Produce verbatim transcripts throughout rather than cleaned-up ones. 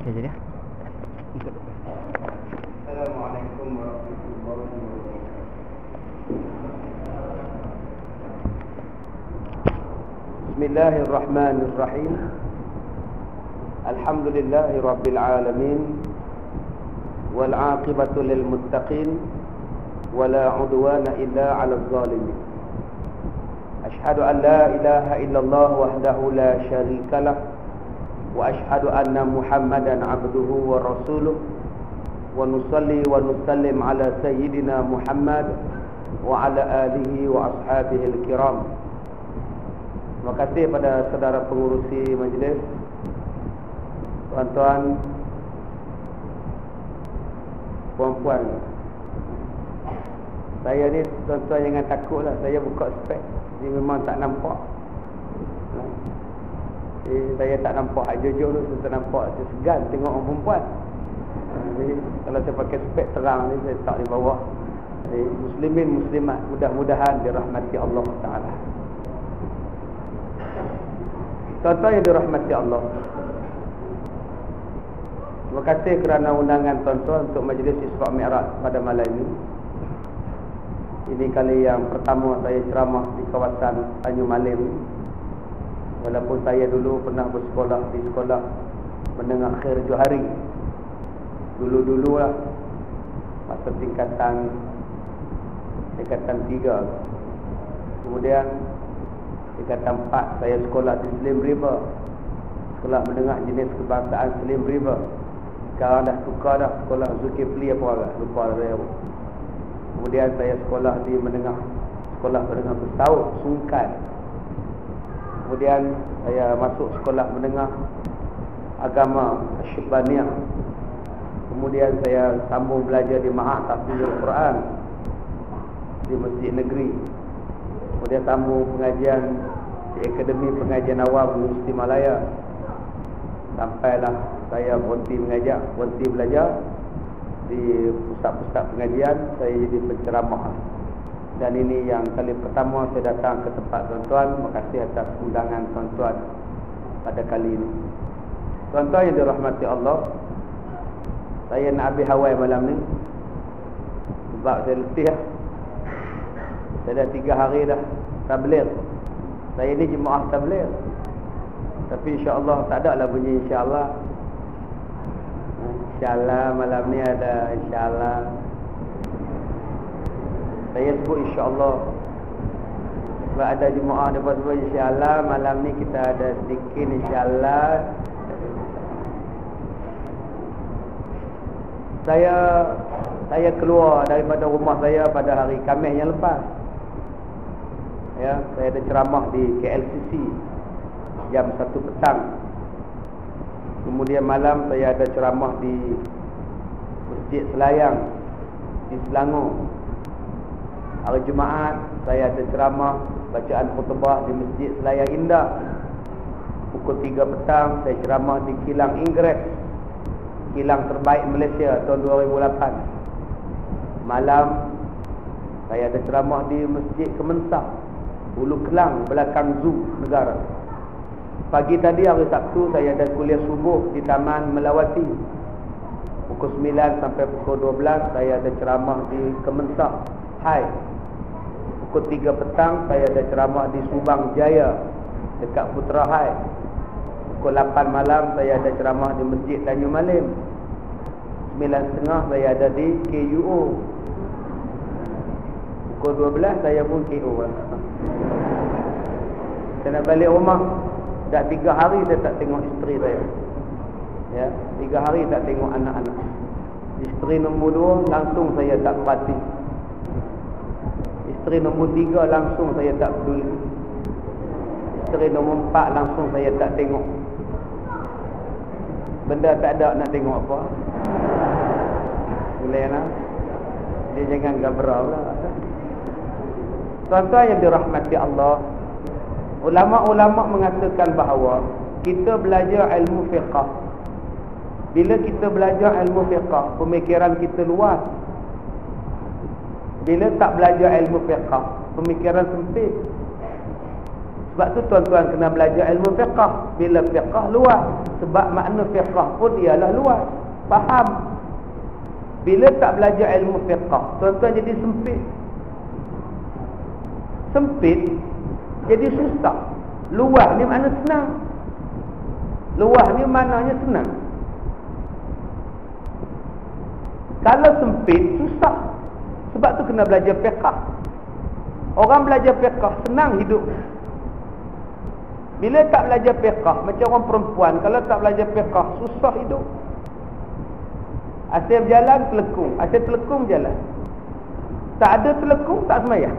Okey jadi. Assalamualaikum warahmatullahi wabarakatuh. Bismillahirrahmanirrahim. Alhamdulillahi rabbil alamin. Wal 'aqibatu lil muttaqin. Wala 'udwana illa 'alal zalimin. Ashhadu an la ilaha illallah wahdahu la syarika lah. Wa ashhadu anna Muhammadan 'abduhu wa rasuluh. Wa nusalli wa nusallim ala sayyidina Muhammad wa ala alihi wa ashabihi al-kiram. Terima kasih pada saudara pengurusi majlis, tuan-tuan, puan-puan. Saya ni tuan-tuan jangan takutlah, saya buka spek, dia memang tak nampak. Eh, saya tak nampak jujur tu, saya tak nampak, saya segan tengok orang perempuan. Jadi kalau saya pakai spek terang ni, saya tak di bawah. Jadi, muslimin muslimat mudah-mudahan dirahmati Allah Taala. Tuan-tuan yang dirahmati Allah, terima kasih kerana undangan tuan-tuan untuk majlis Isra' Mi'raj pada malam ini. Ini kali yang pertama saya ceramah di kawasan Tanjung Malim. Walaupun saya dulu pernah bersekolah di sekolah menengah Khair Johari. Dulu-dulu lah, masa tingkatan tingkatan tiga. Kemudian tingkatan empat saya sekolah di Slim River, sekolah menengah jenis kebangsaan Slim River. Sekarang dah tukar dah, sekolah Zulkifli apa agak, lupa saya. Kemudian saya sekolah di menengah sekolah menengah Bersaut Sungkan. Kemudian saya masuk sekolah menengah agama Syibaniah. Kemudian saya sambung belajar di Ma'had Tahfidzul Quran di Masjid Negeri. Kemudian sambung pengajian di Akademi Pengajian Awam Universiti Malaya. Sampailah saya berhenti mengajar, berhenti belajar di pusat-pusat pengajian, saya jadi penceramah. Dan ini yang kali pertama saya datang ke tempat tuan-tuan. Terima kasih atas undangan tuan-tuan pada kali ini. Tuan-tuan yang dirahmati Allah, saya nak habis Hawaii malam ni sebab saya letih. Saya dah tiga hari dah tabligh. Saya ni jemaah tabligh, tapi insya-Allah tak ada lah bunyi insya-Allah. InsyaAllah malam ni ada insyaAllah. Saya sebut insyaAllah sebab ada jemaah dia sebut insyaAllah. Malam ni kita ada sedikit insyaAllah. Saya Saya keluar daripada rumah saya pada hari Khamis yang lepas. Ya, saya ada ceramah di K L C C jam satu petang. Kemudian malam saya ada ceramah di Masjid Selayang di Selangor. Hari Jumaat saya ada ceramah bacaan khutbah di Masjid Selayang Indah. Pukul tiga petang saya ceramah di Kilang Inggeris, kilang terbaik Malaysia tahun dua ribu lapan. Malam saya ada ceramah di Masjid Kemensah, Hulu Kelang, belakang Zoo Negara. Pagi tadi hari Sabtu saya ada kuliah subuh di Taman Melawati. Pukul sembilan sampai pukul dua belas saya ada ceramah di Kemensah Hai. Pukul tiga petang saya ada ceramah di Subang Jaya dekat Putra Hai. Pukul lapan malam saya ada ceramah di Masjid Tanjung Malim. sembilan tiga puluh saya ada di K U O. Pukul dua belas saya pun K O. Saya nak balik rumah. Dah tiga hari saya tak tengok isteri saya. Ya, tiga hari tak tengok anak-anak. Isteri nombor dua langsung saya tak pati. Isteri nombor tiga langsung saya tak peduli. Isteri nombor empat langsung saya tak tengok. Benda tak ada nak tengok apa. Boleh nak? Dia jangan gabra pula. Tuan-tuan yang dirahmati Allah, ulama-ulama mengatakan bahawa kita belajar ilmu fiqh. Bila kita belajar ilmu fiqh, pemikiran kita luas. Bila tak belajar ilmu fiqh, pemikiran sempit. Sebab tu tuan-tuan kena belajar ilmu fiqh. Bila fiqh luas, sebab makna fiqh pun ialah luas, faham. Bila tak belajar ilmu fiqh, tuan-tuan jadi sempit. Sempit jadi susah. Luas ni makna senang. Luas ni maknanya senang. Kalau sempit, susah. Sebab tu kena belajar fiqh. Orang belajar fiqh senang hidup. Bila tak belajar fiqh, macam orang perempuan, kalau tak belajar fiqh, susah hidup. Asyik berjalan, telekung. Asyik telekung, berjalan. Tak ada telekung, tak semayang.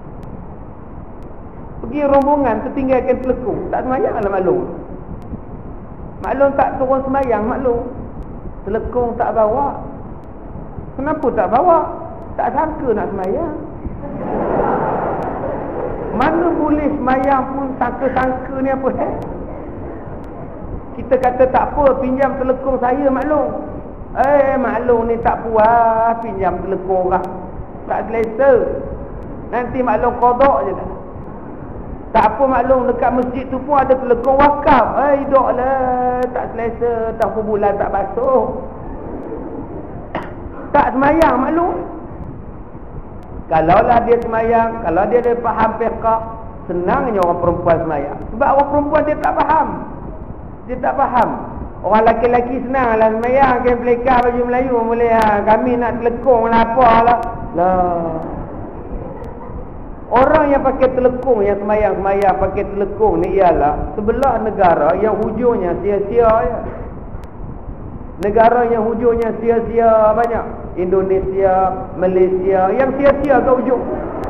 Pergi rombongan, tertinggalkan telekung, tak semayang lah maklum. Maklum tak turun semayang, maklum. Telekung tak bawa. Kenapa tak bawa? Tak sangka nak semayang. Mana boleh semayang pun sangka-sangka ni apa eh? Kita kata tak apa, pinjam telekung saya maklum. Eh maklum ni tak puas, pinjam telekung orang. Tak selesa. Nanti maklum qada je dah. Tak apa maklum, dekat masjid tu pun ada telekung wakaf. Eh hidup lah, tak selesa, tak bulan tak basuh. Tak semayang maklum. Kalaulah dia semayang, kalau dia ada faham fiqh, senangnya orang perempuan semayang. Sebab orang perempuan dia tak faham. Dia tak faham. Orang lelaki-lelaki senanglah semayang, kan pelekar baju Melayu boleh ha. Kami nak telekung lah apalah. Lah. Orang yang pakai telekung, yang semayang-semayang pakai telekung ni ialah sebelah negara yang hujungnya sia-sia ya. Negara yang hujungnya sia-sia banyak. Indonesia, Malaysia, yang sia-sia ke hujung.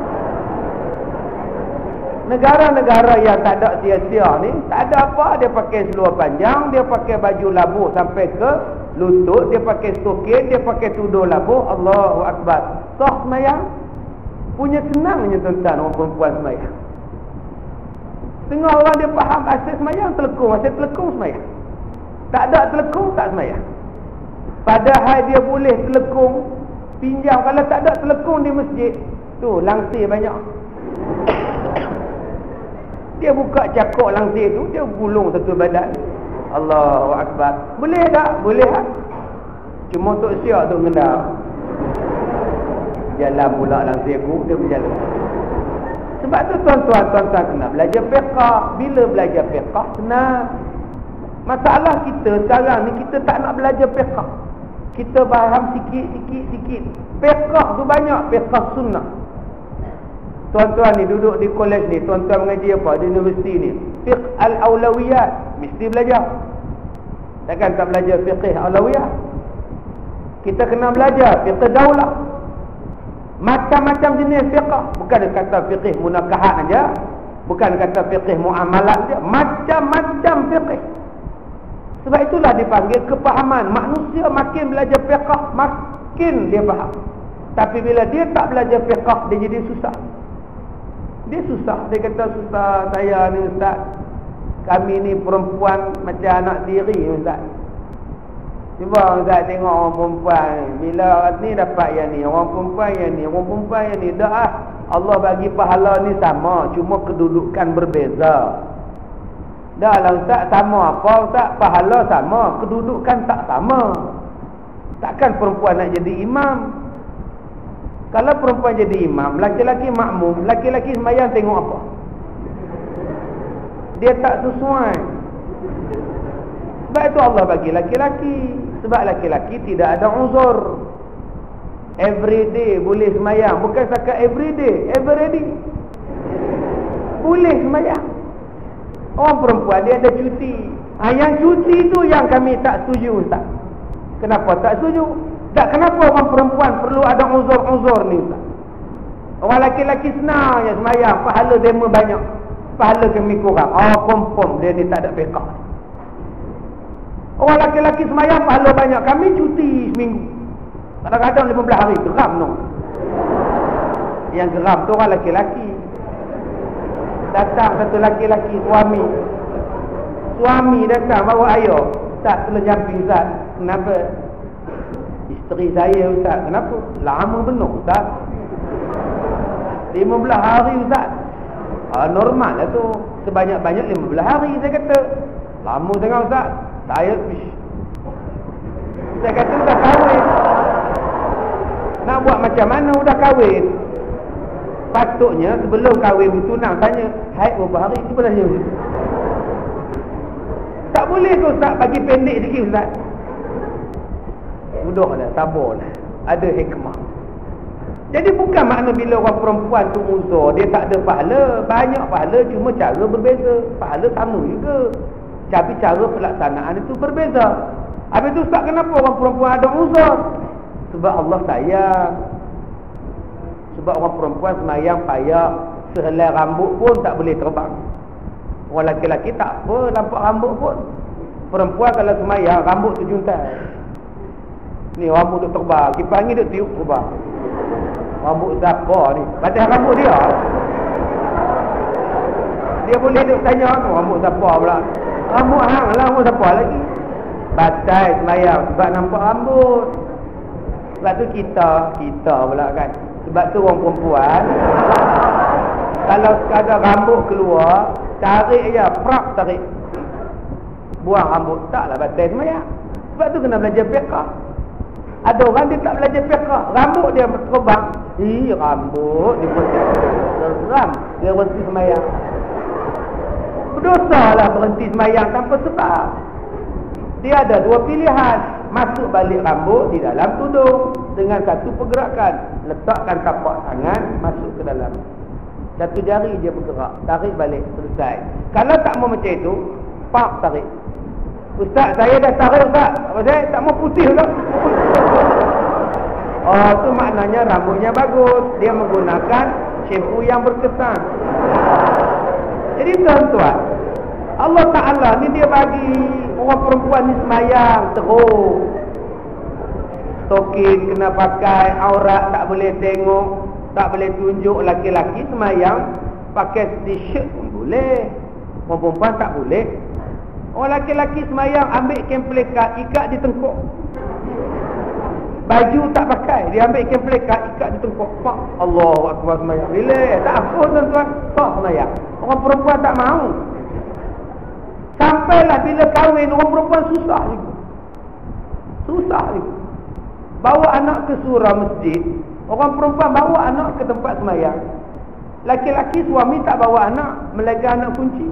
Negara-negara yang tak ada sia-sia ni, tak ada apa. Dia pakai seluar panjang, dia pakai baju labuh sampai ke lutut, dia pakai stokin, dia pakai tudung labuh. Allahu Akbar. Sah semayang. Punya senangnya tuan-tuan orang perempuan semayang. Tengok orang dia faham asal semayang, telekung. Asal telekung semayang. Tak ada telekung, tak semayang. Padahal dia boleh telekung, pinjam. Kalau tak ada telekung di masjid, tu langsir banyak. Dia buka cakok langsir tu, dia gulung satu badan. Allahu Akbar. Boleh tak? Boleh tak? Cuma untuk siap tu ngendap. Jalan pula langsir aku, dia berjalan. Sebab tu tuan-tuan, tuan-tuan kena belajar fiqh. Bila belajar fiqh, senang. Masalah kita sekarang ni, kita tak nak belajar fiqh. Kita faham sikit-sikit sikit. Fiqh tu banyak, fiqh sunnah. Tuan-tuan ni duduk di kolej ni, tuan-tuan mengaji apa di universiti ni? Fiqh al-awlawiyat, mesti belajar. Takkan tak belajar fiqh awlawiyat? Kita kena belajar fiqh daulah. Macam-macam jenis fiqh. Bukan kata fiqh munakahat aja, bukan kata fiqh muamalat aja, macam-macam fiqh. Sebab itulah dipanggil kepahaman. Manusia makin belajar fiqh, makin dia faham. Tapi bila dia tak belajar fiqh, dia jadi susah. Dia susah. Dia kata susah saya ni ustaz. Kami ni perempuan macam anak tiri ustaz. Cuba ustaz tengok orang perempuan ni. Bila orang ni dapat yang ni, orang perempuan yang ni, orang perempuan yang ni. Dah Allah bagi pahala ni sama, cuma kedudukan berbeza. Dah lah ustaz, sama apa ustaz? Pahala sama, kedudukan tak sama. Takkan perempuan nak jadi imam. Kalau perempuan jadi imam, laki-laki makmum, laki-laki sembahyang tengok apa? Dia tak sesuai. Sebab itu Allah bagi laki-laki. Sebab laki-laki tidak ada uzur. Every day boleh sembahyang. Bukan setakat every day, every day boleh sembahyang. Orang perempuan dia ada cuti. Ha, yang cuti tu yang kami tak setuju ustaz. Kenapa tak setuju? Tak, kenapa orang perempuan perlu ada uzur-uzur ni ustaz? Orang laki-laki senang je sembahyang, pahala demo banyak, pahala kami kurang. Oh confirm dia ni tak ada fiqh. Orang laki-laki sembahyang pahala banyak, kami cuti seminggu. Kadang-kadang lima belas hari geram no. Yang geram tu orang laki-laki. Datang satu laki-laki suami. Suami datang bawa ayah. Tak terjampi ustaz. Kenapa? Isteri saya ustaz. Kenapa? Lama benar ustaz. lima belas hari ustaz. Ah, normal lah tu. sebanyak-banyak lima belas hari. Saya kata, lama sangat Ustaz. Saya fish. Saya kata dah kahwin. Nak buat macam mana dah kahwin? Patutnya sebelum kahwin bertunang tanya, haid berapa hari? Cuba tanya. Tak boleh ke Ustaz bagi pendek sikit Ustaz? Mudah dah, sabar dah. Ada hikmah. Jadi bukan makna bila orang perempuan tu uzur dia tak ada pahala. Banyak pahala, cuma cara berbeza. Pahala sama juga, tapi cara pelaksanaan itu berbeza. Habis tu Ustaz, kenapa orang perempuan ada uzur? Sebab Allah sayang. Sebab orang perempuan semayang payah, sehelai rambut pun tak boleh terbang. Orang lelaki-lelaki tak apa, nampak rambut pun. Perempuan kalau semayang, rambut terjuntai. Ni rambut duk terbang, kipas angin duk tiup terbang. Rambut siapa ni? Padahal rambut dia. Dia boleh duk tanya, rambut siapa pula? Rambut hang lah, rambut siapa lagi? Batai semayang sebab nampak rambut. Sebab tu kita, kita pula kan. Sebab tu orang perempuan kalau sekadar rambut keluar, tarik je, prak tarik, buang rambut. Taklah batai semayang. Sebab tu kena belajar fiqah. Ada orang dia tak belajar fiqah, rambut dia terbang. Ih, rambut dia pun teram, dia berhenti semayang. Berdosa lah berhenti semayang tanpa sebab. Dia ada dua pilihan, masuk balik rambut di dalam tudung dengan satu pergerakan, letakkan tapak tangan masuk ke dalam, satu jari dia bergerak, tarik balik, selesai. Kalau tak mau macam itu, pak tarik. Ustaz, saya dah tarik Ustaz, apa saya tak mau putih Ustaz. Oh, tu maknanya rambutnya bagus, dia menggunakan shampoo yang berkesan. Jadi tuan-tuan, Allah Ta'ala ni dia bagi orang perempuan ni semayang teruk. Stokin kena pakai, aurat tak boleh tengok, tak boleh tunjuk. Laki-laki semayang pakai t-shirt pun boleh, orang perempuan tak boleh. Orang laki-laki semayang ambil kain pelikat, ikat di tengkuk. Baju tak pakai, dia ambil kain pelikat, ikat di tengkuk. Pak, Allahu Akbar semayang. Bila? Tak apa tuan-tuan, tak semayang. Orang perempuan tak mahu. Sampailah bila kahwin, orang perempuan susah juga. Susah juga. Bawa anak ke surau masjid, orang perempuan bawa anak ke tempat semayang. Laki-laki suami tak bawa anak, melega anak kunci.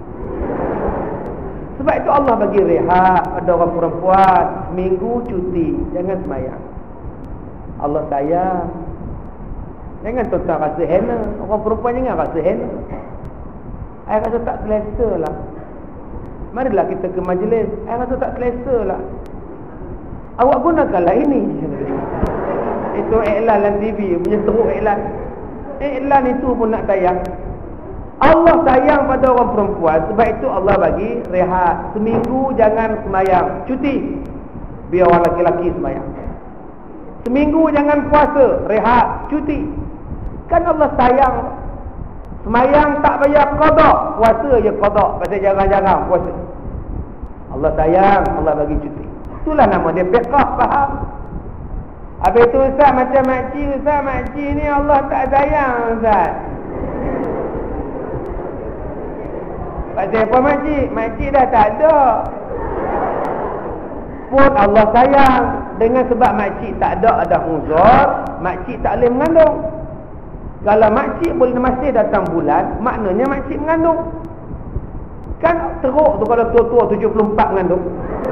Sebab itu Allah bagi rehat pada orang perempuan, minggu cuti, jangan semayang. Allah sayang. Jangan tuan-tuan rasa hina. Orang perempuan jangan rasa hina. Saya rasa tak selesa lah. Marilah kita ke majlis. Saya rasa tak selesa lah. Awak gunakanlah ini. Itu iklan dalam T V, punya teruk iklan. Iklan itu pun nak tayang. Allah sayang pada orang perempuan, sebab itu Allah bagi rehat. Seminggu jangan semayang, cuti. Biar orang lelaki semayang. Seminggu jangan puasa, rehat, cuti. Kan Allah sayang. Semayang tak payah qada, puasa je qada, pasal jarang-jarang puasa. Allah sayang, Allah bagi cuti. Itulah nama dia fiqah, faham? Habis tu Ustaz, macam makcik, Ustaz, makcik ni Allah tak sayang Ustaz. Pasal apa makcik? Makcik dah tak ada. Pun Allah sayang. Dengan sebab makcik tak ada, ada uzur, makcik tak boleh mengandung. Kalau makcik boleh masih datang bulan, maknanya makcik mengandung. Kan teruk tu kalau tua-tua tujuh puluh empat mengandung.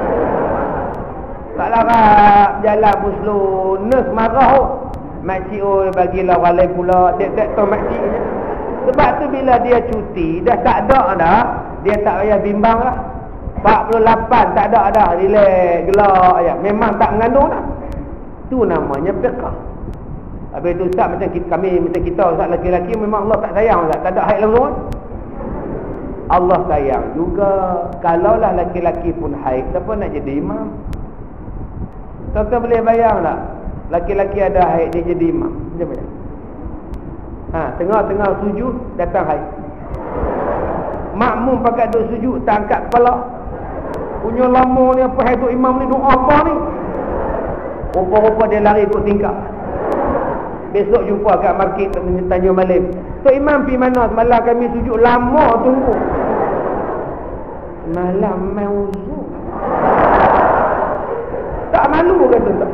Tak larap jalan pun slow. Nurse marah oh. Makcik oh bagilah orang lain pula. Tak-tak tahu makcik. Sebab tu bila dia cuti, dah tak ada dah, dia tak payah bimbang lah. empat puluh lapan tak ada dah, relax, gelak ya. Memang tak mengandung dah. Tu namanya fiqah. Habis tu Ustaz, macam kita, kami macam kita Ustaz lelaki-lelaki memang Allah tak sayang Ustaz, tak ada haid langsung. Allah sayang juga. Kalaulah lelaki-lelaki pun haid, siapa nak jadi imam? Tuan-tuan boleh bayang tak? Lelaki-lelaki ada haid, dia jadi imam. Macam mana? Ha, tengah-tengah sujud datang haid. Makmum pakai duduk sujud, tak angkat kepala. Punya lama ni apa haid duk imam ni, duk apa ni? Rupa-rupa dia lari ikut tingkap. Besok jumpa kat market Tanjung Malim. Tok Imam pergi mana semalam kami sujud lama tunggu. Malam main uzur. Tak malu kata tak.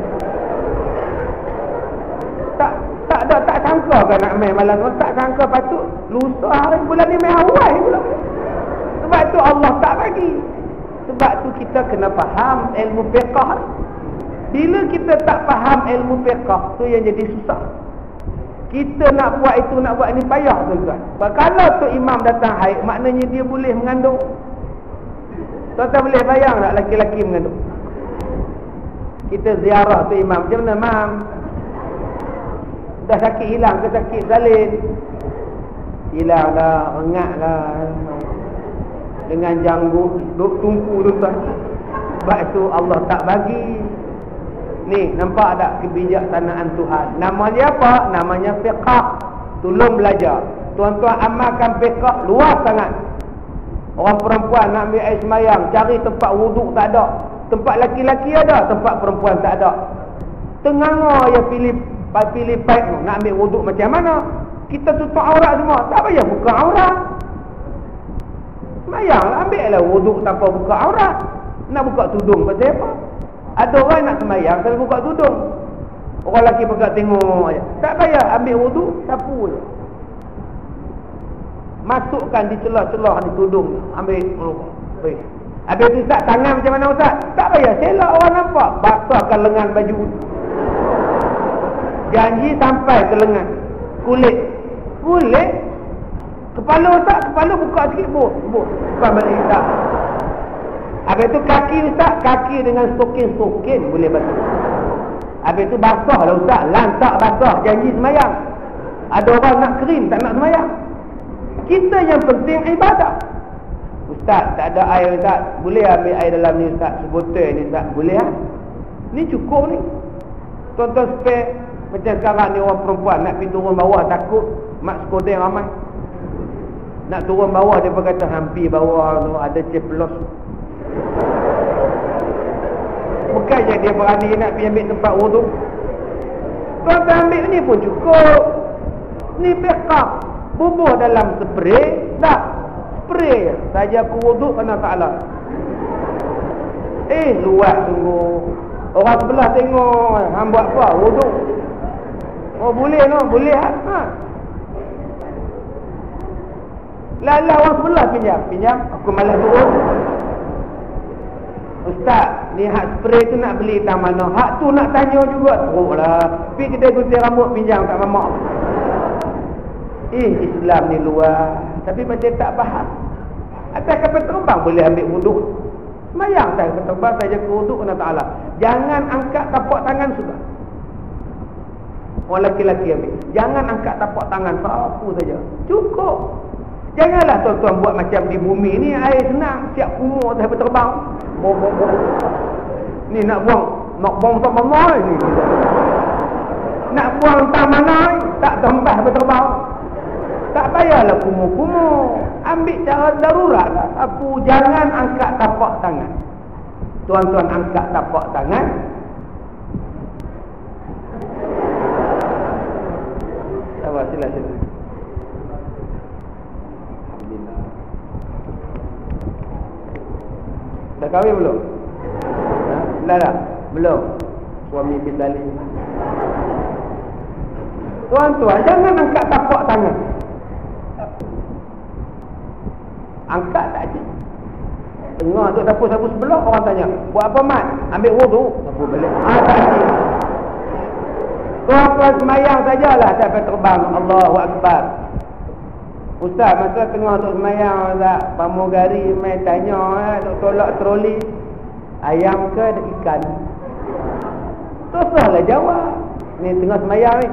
Tak tak ada tak sangka kan nak main malam tu, tak sangka patut lusa hari bulan ni main awal pula. Sebab tu Allah tak bagi. Sebab tu kita kena faham ilmu fiqh. Bila kita tak faham ilmu fiqh, tu yang jadi susah. Kita nak buat itu, nak buat ni payah tuan-tuan. Kalau tu imam datang haid, maknanya dia boleh mengandung. Tuan-tuan boleh bayang tak laki-laki mengandung? Kita ziarah tu imam, macam mana mam? Dah sakit hilang ke sakit salin? Hilang dah, rengat lah. Dengan janggut, duk tungku tuan-tuan. Sebab tu Allah tak bagi. Ni, nampak tak kebijaksanaan Tuhan? Namanya apa? Namanya fiqh. Tolong belajar. Tuan-tuan amalkan fiqh luas sangat. Orang perempuan nak ambil air semayang, cari tempat wuduk tak ada. Tempat laki-laki ada, tempat perempuan tak ada. Tengah ya pilih pilih pipe tu, nak ambil wuduk macam mana? Kita tutup aurat semua. Tak payah buka aurat. Semayanglah, ambil lah wuduk tanpa buka aurat. Nak buka tudung pasal apa? Ada orang nak semayang kalau buka tudung. Orang lelaki pegang tengok je. Tak payah ambil wuduk, sapu je. Masukkan di celah-celah di tudung. Ambil oh, habis tu Ustaz, tangan macam mana Ustaz? Tak payah selak orang nampak. Basahkan lengan baju. Janji sampai ke lengan. Kulit. Kulit? Kepala Ustaz, kepala buka sikit buk. Buk. Bukan balik Ustaz. Habis tu kaki Ustaz, kaki dengan stokin-stokin boleh basuh. Habis tu basah lah Ustaz, lantak basah, janji semayang. Ada orang nak kering, tak nak semayang. Kita yang penting ibadah. Ustaz, tak ada air Ustaz, boleh ambil air dalam ni Ustaz, sebotol ni Ustaz, boleh lah. Ni cukup ni. Tonton spare, macam sekarang ni orang perempuan nak pergi turun bawah, takut mak sekodeng ramai. Nak turun bawah, dia pun kata hampir bawah tu ada ceplos. Bukannya dia berani nak pergi ambil tempat wuduk. Tuan-tuan ambil ni pun cukup. Ni fiqh. Bubuh dalam spray. Tak. Spray saja aku wuduk kena Ta'ala. Eh luat sungguh. Orang sebelah tengok, hang buat apa? Wuduk. Oh boleh no, boleh ha. ha. Lala orang sebelah pinjam, pinjam. Aku malas turun. Ustaz, ni hak spray tu nak beli tak mana? Hak tu nak tanya juga. Teruk lah. Pergi kedai gunting rambut pinjam kat mamak. Eh, Islam ni luar. Tapi macam tak faham. Atas kapal terbang boleh ambil wuduk. Semayang saya kapal terbang saja ke wuduk kena Ta'ala. Jangan angkat tapak tangan sudah. Orang lelaki-lelaki ambil. Jangan angkat tapak tangan sapu saja. Cukup. Janganlah tuan-tuan buat macam di bumi ni air senang, siap kumur sampai terbang. Bom bom bom. Ni nak buang, nak buang tak mana ni. Nak buang tak mana ni, tak tembah sampai terbang. Tak payahlah kumur-kumur. Ambil cara darurat lah. Aku jangan angkat tapak tangan. Tuan-tuan angkat tapak tangan. Sabar, sila sila. Dah kahwin belum? Ha? Dah dah? Belum? Suami bidali. Tuan-tuan, jangan angkat tapak tangan. Angkat tak je. Tengah tu dapur-dapur sebelah, orang tanya, buat apa Mat? Ambil wuduk. Dapur balik. Ah, tak je. Tuan-tuan semayang sajalah sampai terbang. Allahu Akbar. Ustaz, masa tengah tu semayang tak, pramugari main tanya eh, duk tolak troli, ayam ke ada ikan? Teruslah jawab. Ni tengah semayang ni.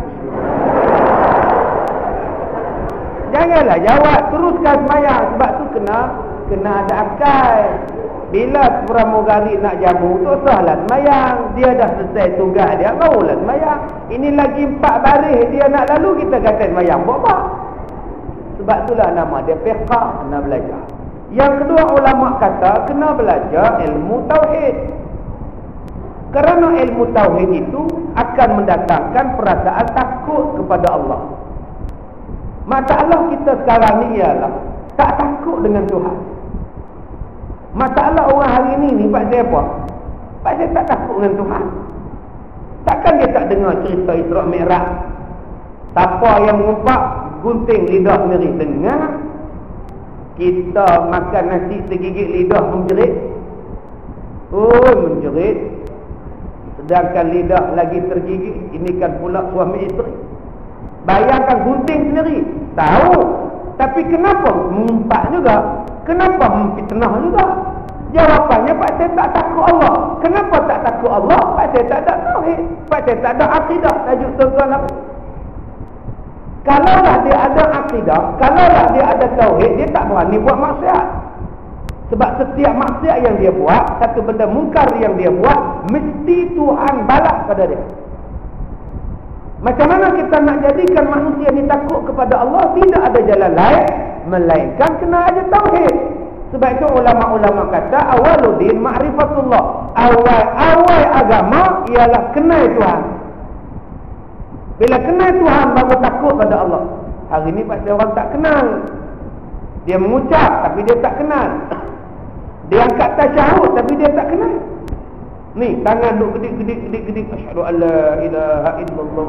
Janganlah jawab, teruskan semayang. Sebab tu kena kena ada akal. Bila pramugari nak jamu, teruslah semayang. Dia dah selesai tugas dia, barulah semayang. Ini lagi empat baris dia nak lalu, kita kata semayang. Buat apa? Sebab itulah nama dia fiqh, kena belajar. Yang kedua, ulama kata kena belajar ilmu tauhid. Kerana ilmu tauhid itu akan mendatangkan perasaan takut kepada Allah. Masalah kita sekarang ni ialah tak takut dengan Tuhan. Masalah orang hari ni ni pasal apa? Pasal tak takut dengan Tuhan. Takkan dia tak dengar cerita Isra' Mi'raj? Siapa yang mengumpat gunting lidah sendiri? Dengar. Kita makan nasi segigit lidah menjerit. Oh, menjerit. Sedangkan lidah lagi tergigit. Ini kan pula suami isteri. Bayangkan gunting sendiri. Tahu. Tapi kenapa mengumpat juga? Kenapa memfitnah juga? Jawapannya pasal tak takut Allah. Kenapa tak takut Allah? Pasal tak ada tauhid. Pasal tak ada akidah. Tajuk tuan-tuan apa? Kalaulah dia ada akidah, kalaulah dia ada tauhid, dia tak berani buat maksiat. Sebab setiap maksiat yang dia buat, satu benda mungkar yang dia buat, mesti Tuhan balas pada dia. Macam mana kita nak jadikan manusia ni takut kepada Allah? Tidak ada jalan lain melainkan kena ada tauhid. Sebab itu ulama-ulama kata awaludin ma'rifatullah. Awal-awal agama ialah kenal Tuhan. Bila kenal Tuhan baru takut pada Allah. Hari ni pasal orang tak kenal. Dia mengucap tapi dia tak kenal. Dia angkat tasyahud tapi dia tak kenal. Ni tangan duk gedik-gedik-gedik-gedik asyhadu alla ilaha illallah.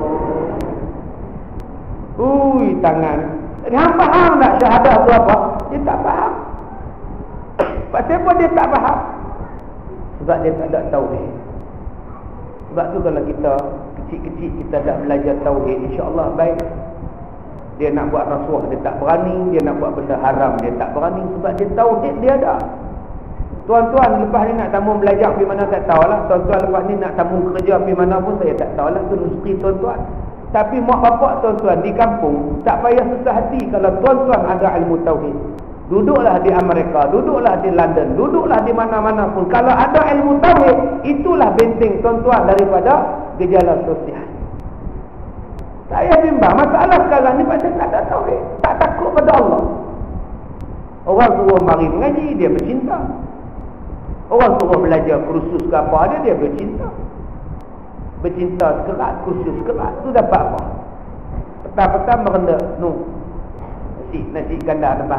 Ui tangan. Dia faham tak syahadah tu apa? Dia tak faham. Pasal apa dia tak faham? Sebab dia tak ada tauhid. Sebab tu kalau kita kecil-kecil kita dah belajar tauhid, insya-Allah baik. Dia nak buat rasuah dia tak berani, dia nak buat benda haram dia tak berani sebab dia tauhid dia ada. Tuan-tuan lepas ni nak tamu belajar pergi mana tak tahulah. Tuan-tuan lepas ni nak tamu kerja pergi mana pun saya tak tahulah, tu rezeki tuan-tuan. Tapi mak bapak tuan-tuan di kampung tak payah susah hati kalau tuan-tuan ada ilmu tauhid. Duduklah di Amerika, duduklah di London, duduklah di mana-mana pun. Kalau ada ilmu tauhid, itulah benteng tuan-tuan daripada gejala sosial. Saya bimbang masalah sekarang ni pasal tak ada tauhid, tak takut pada Allah. Orang suruh mari mengaji, dia bercinta. Orang suruh belajar kursus ke apa dia, dia bercinta. Bercinta sekerat, kursus sekerat, tu dapat apa? Petang-petang merendah, no. Nasi, nasi ganda depan.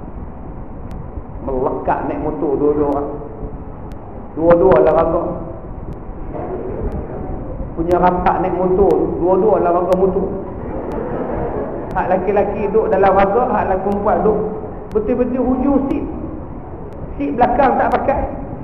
Melekat naik motor dua-dua orang. Dua-dua lah raga. Punya rampak naik motor, dua-dua lah raga motor. Hak laki-laki duduk dalam raga, hak laki perempuan duduk betul-betul hujung seat. Seat belakang tak pakai.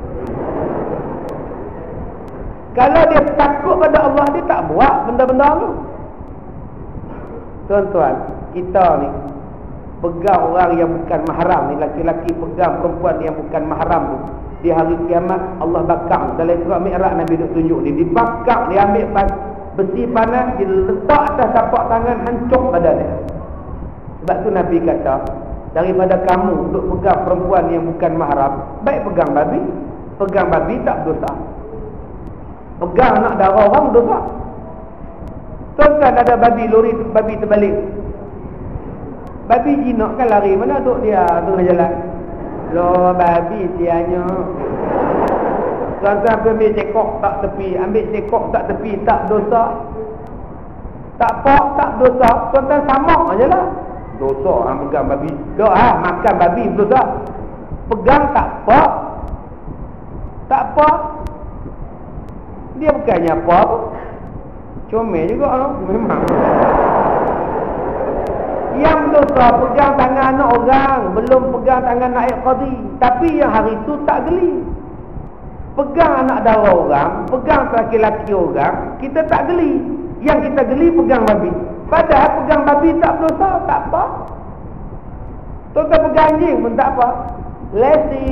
Kalau dia takut pada Allah, dia tak buat benda-benda tu. Tuan-tuan, kita ni pegang orang yang bukan mahram ni, laki-laki pegang perempuan yang bukan mahram tu, di hari kiamat Allah bakar. Dalam Isra' Mi'raj Nabi duk tunjuk dia, dibakar, dia ambil besi panas, dia letak atas tapak tangan, hancur badan dia. Sebab tu Nabi kata, daripada kamu duk pegang perempuan yang bukan mahram, baik pegang babi. Pegang babi tak berdosa. Pegang anak darah orang berdosa. Tuan-tuan ada babi, lori babi terbalik. Babi jinak kan lari, mana duduk dia tengah jalan? Loh babi sianya. Tuan-tuan ambil cekok tak tepi, ambil cekok tak tepi, tak dosa. Tak pak, tak dosa. Tuan-tuan sama aje lah. Dosa orang pegang babi. Dok ha, makan babi dosa. Pegang tak pak. Tak apa. Dia bukannya apa pun. Comel juga lah. Memang. Yang dosa pegang tangan anak orang, belum pegang tangan naik qadi. Tapi yang hari tu tak geli. Pegang anak dara orang, pegang laki-laki orang, kita tak geli. Yang kita geli pegang babi. Padahal pegang babi tak berdosa, tak apa. Tuan-tuan pegang anjing pun tak apa. Lesi.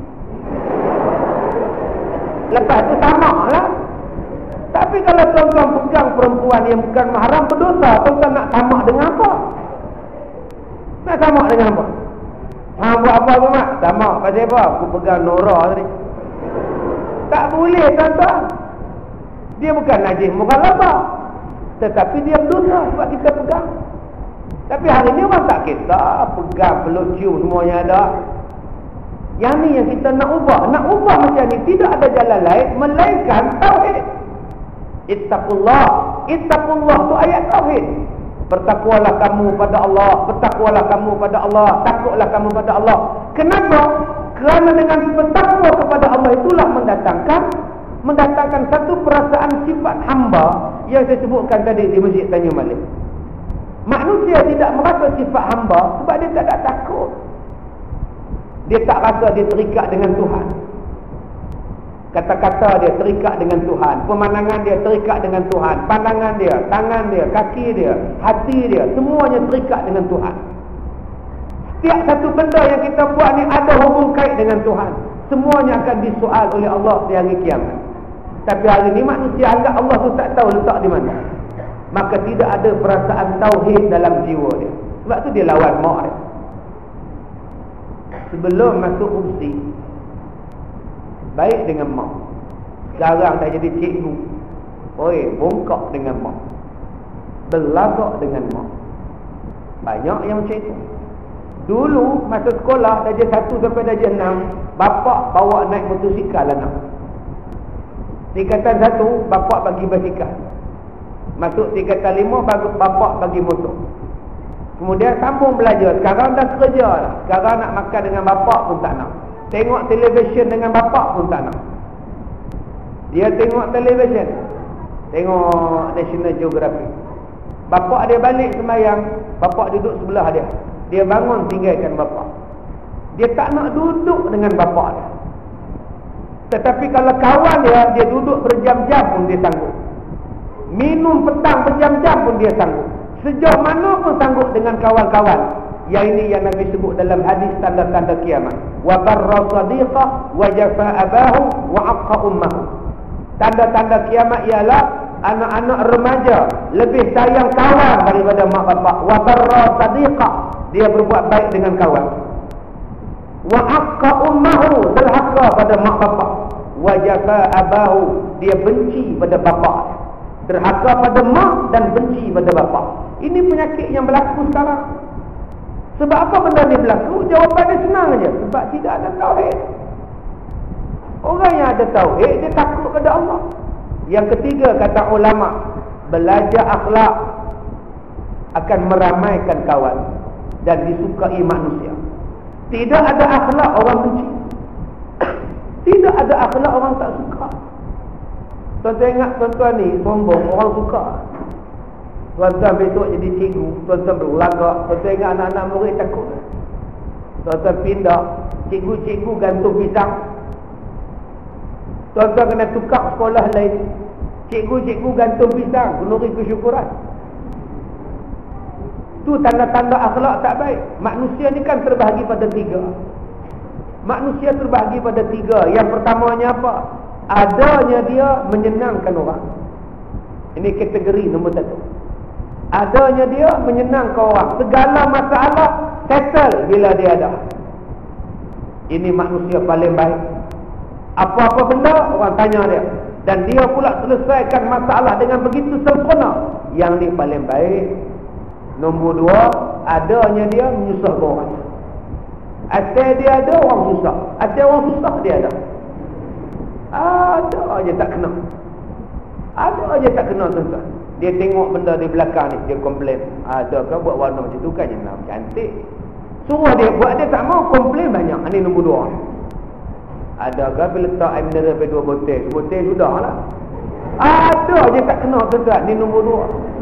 Lepas tu sama lah. Tapi kalau tuan-tuan pegang perempuan yang bukan mahram berdosa, tuan-tuan nak tamak dengan apa? Nak tamak dengan apa? Ha, buat apa tu mak? Tamak pasal apa? Aku pegang Nora tadi. Tak boleh tuan-tuan. Dia bukan najis mukhalafah, tetapi dia berdosa sebab kita pegang. Tapi hari ni orang tak kisah, pegang, peluk, cium semuanya ada. Yang ni yang kita nak ubah. Nak ubah macam ni, tidak ada jalan lain melainkan tauhid. Ittaqullah. Ittaqullah tu ayat tauhid. Bertakwalah kamu pada Allah, bertakwalah kamu pada Allah, takutlah kamu pada Allah. Kenapa? Kerana dengan bertakwa kepada Allah itulah mendatangkan mendatangkan satu perasaan sifat hamba yang saya sebutkan tadi di Masjid Tanjung Malik. Manusia tidak merasa sifat hamba sebab dia tak ada takut. Dia tak rasa dia terikat dengan Tuhan. Kata-kata dia terikat dengan Tuhan, pemandangan dia terikat dengan Tuhan, pandangan dia, tangan dia, kaki dia, hati dia, semuanya terikat dengan Tuhan. Setiap satu benda yang kita buat ni ada hubung kait dengan Tuhan. Semuanya akan disoal oleh Allah di hari kiamat. Tapi hari ni manusia anggap Allah tu tak tahu letak di mana. Maka tidak ada perasaan tauhid dalam jiwa dia. Sebab tu dia lawan mak dia. Sebelum masuk kursi, baik dengan mak. Sekarang dah jadi cikgu. Oi, bongkak dengan mak. Belagak dengan mak. Banyak yang macam itu. Dulu masa sekolah darjah satu sampai darjah enam, bapak bawa naik motosikal anak. Tingkatan satu, bapak bagi basikal. Masuk tingkatan lima, bapak bagi motor. Kemudian sambung belajar. Sekarang dah kerja lah. Sekarang nak makan dengan bapak pun tak nak. Tengok televisyen dengan bapak pun tak nak. Dia tengok televisyen, tengok National Geographic. Bapak dia balik sembahyang, bapak duduk sebelah dia. Dia bangun tinggalkan bapak. Dia tak nak duduk dengan bapak dia. Tetapi kalau kawan dia, dia duduk berjam-jam pun dia sanggup. Minum petang berjam-jam pun dia sanggup. Sejauh mana pun sanggup dengan kawan-kawan. Yang ini yang Nabi sebut dalam hadis tanda-tanda kiamat. Wa barra sadiqah wa jafa abahu wa aqqa ummahu. Tanda-tanda kiamat ialah anak-anak remaja lebih sayang kawan daripada mak bapak. Wa barra sadiqah, dia berbuat baik dengan kawan. Wa aqqa ummahu, derhaka pada mak bapak. Wa jafa abahu, dia benci pada bapak. Derhaka pada mak dan benci pada bapak. Ini penyakit yang berlaku sekarang. Sebab apa benda ni berlaku? Jawapan dia senang aja. Sebab tidak ada tauhid. Orang yang ada tauhid, dia takut kepada Allah. Yang ketiga, kata ulama, belajar akhlak akan meramaikan kawan dan disukai manusia. Tidak ada akhlak orang benci. Tidak ada akhlak orang tak suka. Tuan-tuan ingat tuan-tuan ni sombong, orang suka. Tuan-tuan besok jadi cikgu, tuan-tuan berlagak, tuan-tuan ingat anak-anak murid takut. Tuan-tuan pindah, cikgu-cikgu gantung pisang. Tuan-tuan kena tukar sekolah lain. Cikgu-cikgu gantung pisang, penuhi kesyukuran. Itu tanda-tanda akhlak tak baik. Manusia ni kan terbahagi pada tiga. Manusia terbahagi pada tiga. Yang pertamanya apa? Adanya dia menyenangkan orang. Ini kategori nombor satu. Adanya dia menyenangkan orang. Segala masalah settle bila dia ada. Ini manusia paling baik. Apa-apa benda orang tanya dia. Dan dia pula selesaikan masalah dengan begitu sempurna. Yang ni paling baik. Nombor dua, adanya dia menyusahkan orang. Asal dia ada, orang susah. Asal orang susah, dia ada. Ada aja tak kena. Ada aja tak kena tuan-tuan. Dia tengok benda di belakang ni, dia komplain. Ada kan buat warna macam tu kan jenam cantik. Suruh dia buat, dia tak mau, komplain banyak. Ini nombor dua. Ada kan bila letak air mineral sampai dua botol, botol sudah lah. Ada aja tak kena tuan-tuan. Ini nombor dua.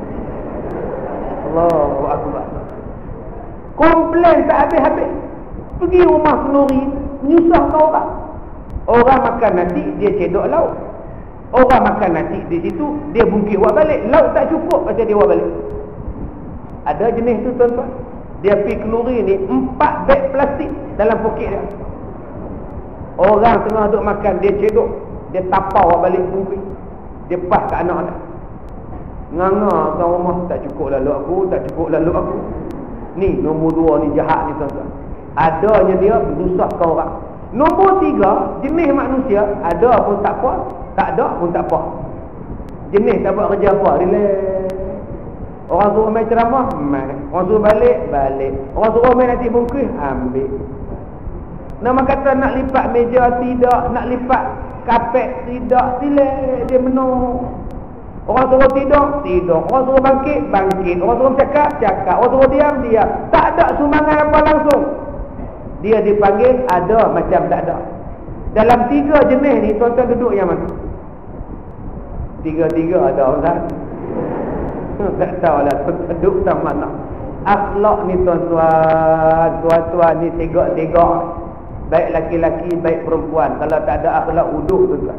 Allahu Akbar. Komplain tak habis-habis. Pergi rumah penuri, menyusahkan orang. Orang makan nasi, dia cedok lauk. Orang makan nasi di situ, dia bungkit buat balik. Lauk tak cukup, macam dia buat balik. Ada jenis tu tuan-tuan. Dia pergi kenuri ni, empat beg plastik dalam poket dia. Orang tengah duduk makan, dia cedok, dia tapau buat balik bungkit. Dia pas kat anak dia. Nganga kat rumah, tak cukup lalu aku, tak cukup lalu aku. Ni nombor dua ni jahat ni tuan-tuan. Adanya dia menyusahkan orang. Nombor tiga, jenis manusia, ada pun tak puas, tak ada pun tak puas. Jenis tak buat kerja apa, relax. Orang suruh main ceramah, main. Orang suruh balik, balik. Orang suruh main nasi bungkus, ambil. Nama kata nak lipat meja, tidak. Nak lipat kapet, tidak. Relax, dia menung. Orang suruh tidur, tidur. Orang suruh bangkit, bangkit. Orang suruh cakap, cakap. Orang suruh diam, diam. Tak ada sumbangan apa langsung. Dia dipanggil ada macam tak ada. Dalam tiga jenis ni, tuan-tuan duduk yang mana? Tiga-tiga ada orang. Tak tahulah tuan-tuan duduk sama mana. Akhlak ni tuan-tuan, tuan-tuan ni tegak-tegak. Baik laki-laki, baik perempuan. Kalau tak ada akhlak, uduk tuan-tuan.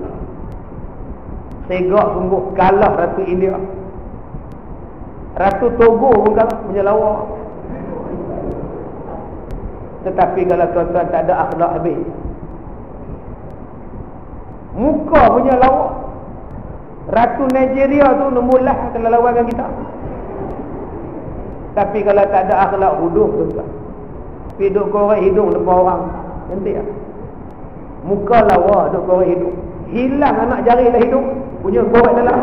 Segak sungguh kalah Ratu India. Ratu Togo pun kalah punya lawa. Tetapi kalau tuan-tuan tak ada akhlak habis. Muka punya lawa. Ratu Nigeria tu nemulah kalau lawan dengan kita. Tapi kalau tak ada akhlak huduh tuan-tuan. Duduk korek hidung depan orang. Nanti lah. Muka lawa duduk korek hidung. Hilang anak jari lah hidung. Punya korek dalam.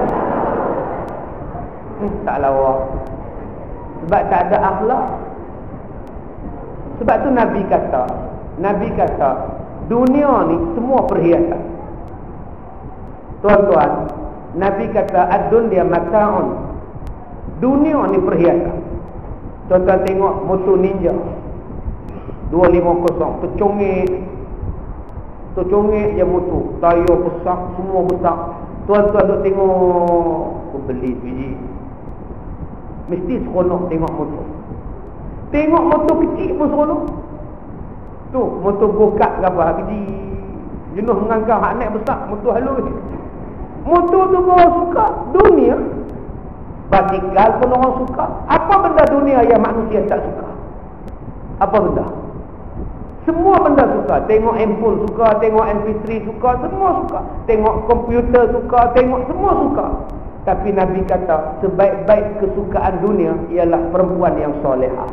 Hmm, tak lawa. Sebab tak ada akhlak. Sebab tu Nabi kata, Nabi kata, dunia ni semua perhiasan. Tuan-tuan, Nabi kata ad-dunya mata'un. Dunia ni perhiasan. Tuan-tuan tengok motor Ninja dua lima kosong, tercongek. Tercongek je motor. Tayar besar, semua besar. Tuan-tuan duk tengok, aku beli biji. Mesti seronok tengok motor. Tengok motor kecil pun seronok. Tu, motor go-kart ke apa, kecil. Jenuh mengangkang, hak naik besar, motor halus. Motor tu orang suka. Dunia, basikal pun orang suka. Apa benda dunia yang manusia tak suka? Apa benda? Semua benda suka. Tengok handphone suka, tengok M P tiga suka, semua suka. Tengok komputer suka, tengok semua suka. Tapi Nabi kata, sebaik-baik kesukaan dunia ialah perempuan yang solehah.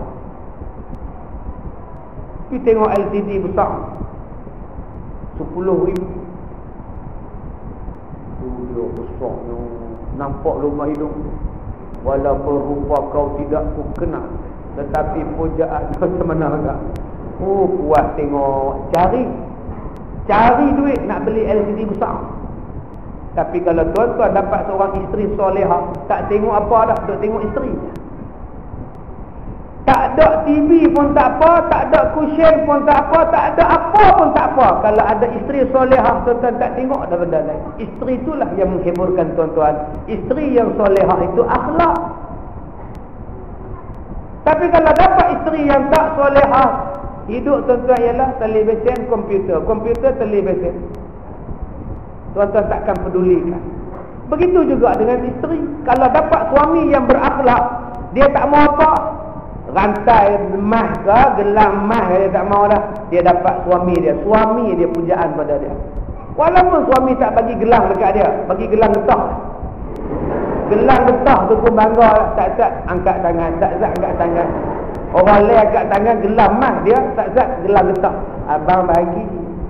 Tapi tengok L C D besar, sepuluh ribu. Duduk besar, nampak lumah hidung. Walaupun rupa kau tidak ku kenal, tetapi pujaan macam mana agak. Oh, puas tengok. Cari Cari duit nak beli L C D besar. Tapi kalau tuan-tuan dapat seorang isteri solehah, tak tengok apa dah, duk tengok isteri. Tak ada T V pun tak apa, tak ada cushion pun tak apa, tak ada apa pun tak apa. Kalau ada isteri solehah, tuan-tuan tak tengok ada benda lain. Isteri itulah yang menghiburkan tuan-tuan. Isteri yang solehah itu akhlak. Tapi kalau dapat isteri yang tak solehah, hidup tuan-tuan ialah televisen, komputer. Komputer, televisen. Tuan-tuan takkan pedulikan. Begitu juga dengan isteri. Kalau dapat suami yang berakhlak, dia tak mau apa, rantai emas ke, gelang emas dia tak mau dah. Dia dapat suami dia. Suami dia pujaan pada dia. Walaupun suami tak bagi gelang dekat dia, bagi gelang getah. Gelang getah tu pun bangga lah. Tak-tak angkat tangan, tak-tak angkat tangan. Orang lain angkat tangan, gelang emas dia, tak-tak gelang getah. Abang bagi.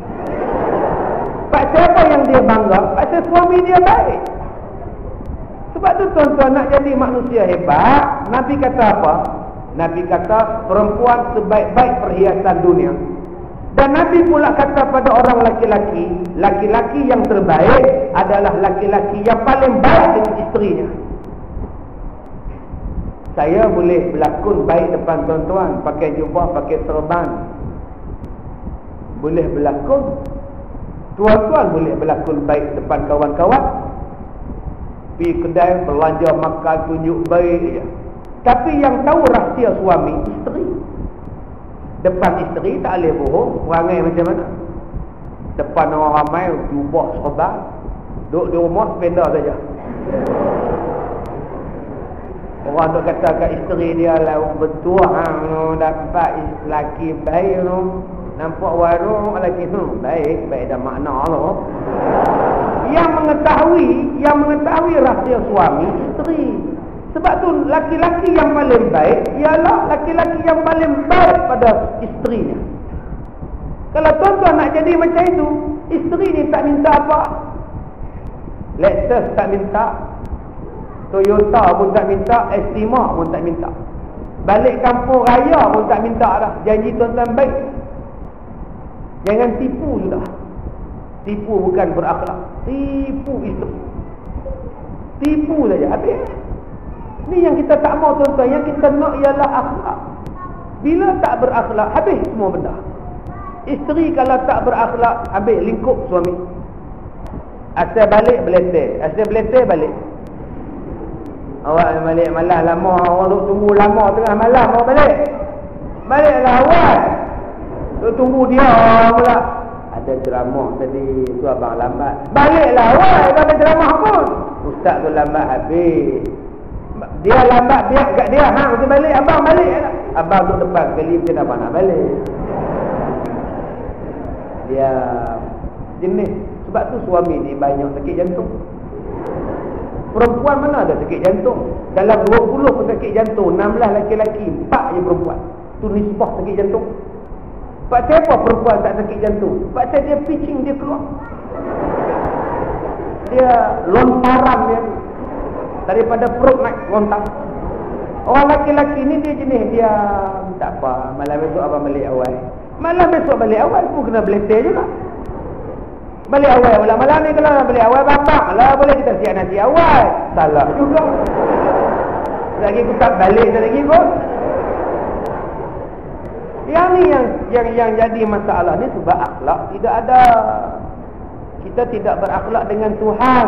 Pak siapa yang dia bangga? Pasal suami dia baik. Sebab tu tuan-tuan, nak jadi manusia hebat, Nabi kata apa? Nabi kata perempuan sebaik-baik perhiasan dunia. Dan Nabi pula kata pada orang laki-laki, laki-laki yang terbaik adalah laki-laki yang paling baik dengan isterinya. Saya boleh berlakon baik depan tuan-tuan, pakai jubah, pakai serban. Boleh berlakon. Tuan-tuan boleh berlakon baik depan kawan-kawan. Pergi kedai, belanja, makan, tunjuk baik je. Tapi yang tahu rahsia suami, isteri. Depan isteri tak boleh bohong, perangai macam mana. Depan orang ramai, jubah serban. Duduk di rumah, sepeda saja. Orang tu kata kat isteri dia lah, betul hang dapat lelaki baik tu. Nampak warung lelaki tu baik, baik dah makna tu. Yang mengetahui, yang mengetahui rahsia suami, isteri. Sebab tu laki-laki yang paling baik ialah laki-laki yang paling baik pada isterinya. Kalau tuan-tuan nak jadi macam itu, isteri ni tak minta apa. Lexus tak minta, Toyota pun tak minta, Estima pun tak minta. Balik kampung raya pun tak minta dah. Janji tuan-tuan baik. Jangan tipu sudah. Tipu bukan berakhlak. Tipu isteri. Tipu saja habis. Ni yang kita tak mau tuan-tuan. Yang kita nak ialah akhlak. Bila tak berakhlak, habis semua benda. Isteri kalau tak berakhlak, habis lingkup suami. Asal balik beletih, asal beletih balik. Awak balik malam lama, orang duk tunggu lama tengah malam awak balik. Baliklah awal. Duk tunggu dia pula. Ada ceramah tadi, tu abang lambat. Baliklah awal, tak ada ceramah pun. Ustaz tu lambat habis. Dia lambat biar kat dia, hang tu balik, abang balik lah. Abang tu depan sekali mungkin abang nak balik. Dia jenis. Sebab tu suami ni banyak sakit jantung. Perempuan mana ada sakit jantung? Dalam dua puluh sakit jantung, enam belas lelaki-lelaki, empat je perempuan. Tu nisbah sakit jantung. Sebab siapa perempuan tak sakit jantung? Sebab saya dia pitching, dia keluar. Dia lontaran dia daripada perut naik lontar. Orang lelaki-lelaki ni dia jenis dia tak apa, malam besok abang balik awal. Malam besok balik awal pun kena beletih juga. Balik awal pula malam ni, kalau nak balik awal bapak lah boleh kita siap nasi awal. Salah juga. Lagi aku tak balik lagi kot. Yang ni yang yang yang jadi masalah ni sebab akhlak tidak ada. Kita tidak berakhlak dengan Tuhan.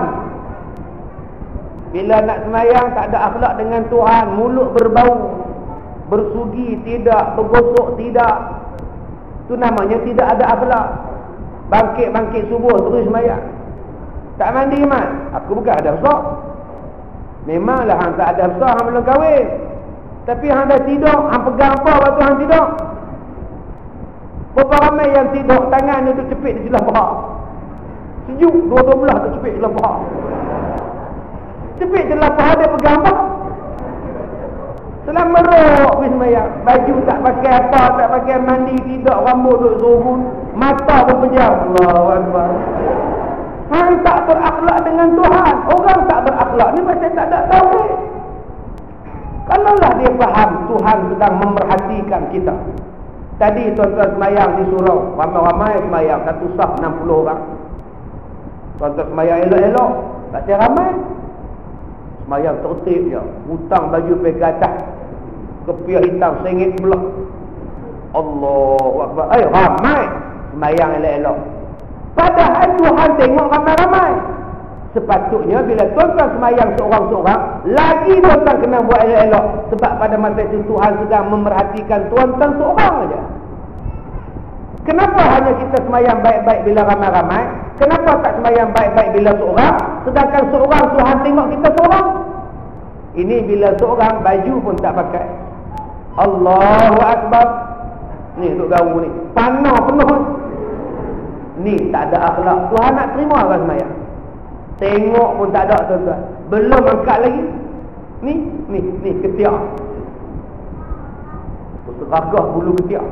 Bila nak semayang tak ada akhlak dengan Tuhan, mulut berbau, bersugi tidak, bergosok tidak. Itu namanya tidak ada akhlak. Bangkit-bangkit subuh terus semayang. Tak mandi mat. Aku bukan ada besar. Memanglah hang tak ada besar, hang belum kahwin. Tapi hang dah tidur, hang pegang apa waktu hang tidur? Berapa ramai yang tidur tangan dia tu cepit di sebelah paha. Sejuk dua-dua belah tu cepit di sebelah paha. Cepit di sebelah paha dia pegang apa? Selama merok pergi semayang. Baju tak pakai apa, tak pakai mandi, tidak, rambut duduk sorgun, mata pun pejam. Allahu Akbar. Hang tak berakhlak dengan Tuhan. Orang tak berakhlak ni macam tak ada tauhid. Kalaulah dia faham Tuhan sedang memerhatikan kita. Tadi tuan-tuan semayang di surau, ramai-ramai semayang, satu saf enam puluh orang. Tuan-tuan semayang elok-elok, tak ada ramai. Semayang tertib je, hutang baju pergi ke atas, kepiah hitam sengit belah. Allahu Akbar. Eh ramai semayang elok-elok. Padahal Tuhan tengok ramai-ramai. Sepatutnya bila tuan-tuan semayang seorang-seorang, lagi tuan-tuan kena buat elok-elok. Sebab pada masa itu Tuhan sedang memerhatikan tuan-tuan seorang saja. Kenapa hanya kita semayang baik-baik bila ramai-ramai? Kenapa tak semayang baik-baik bila seorang? Sedangkan seorang Tuhan tengok kita seorang. Ini bila seorang baju pun tak pakai. Allahu Akbar. Ni untuk gaul ni, panah penuh. Ni tak ada akhlak. Tuhan nak terima ke semayang? Tengok pun tak ada tuan-tuan. Belum angkat lagi. Ni, ni, ni ketiak. Seragah bulu ketiak.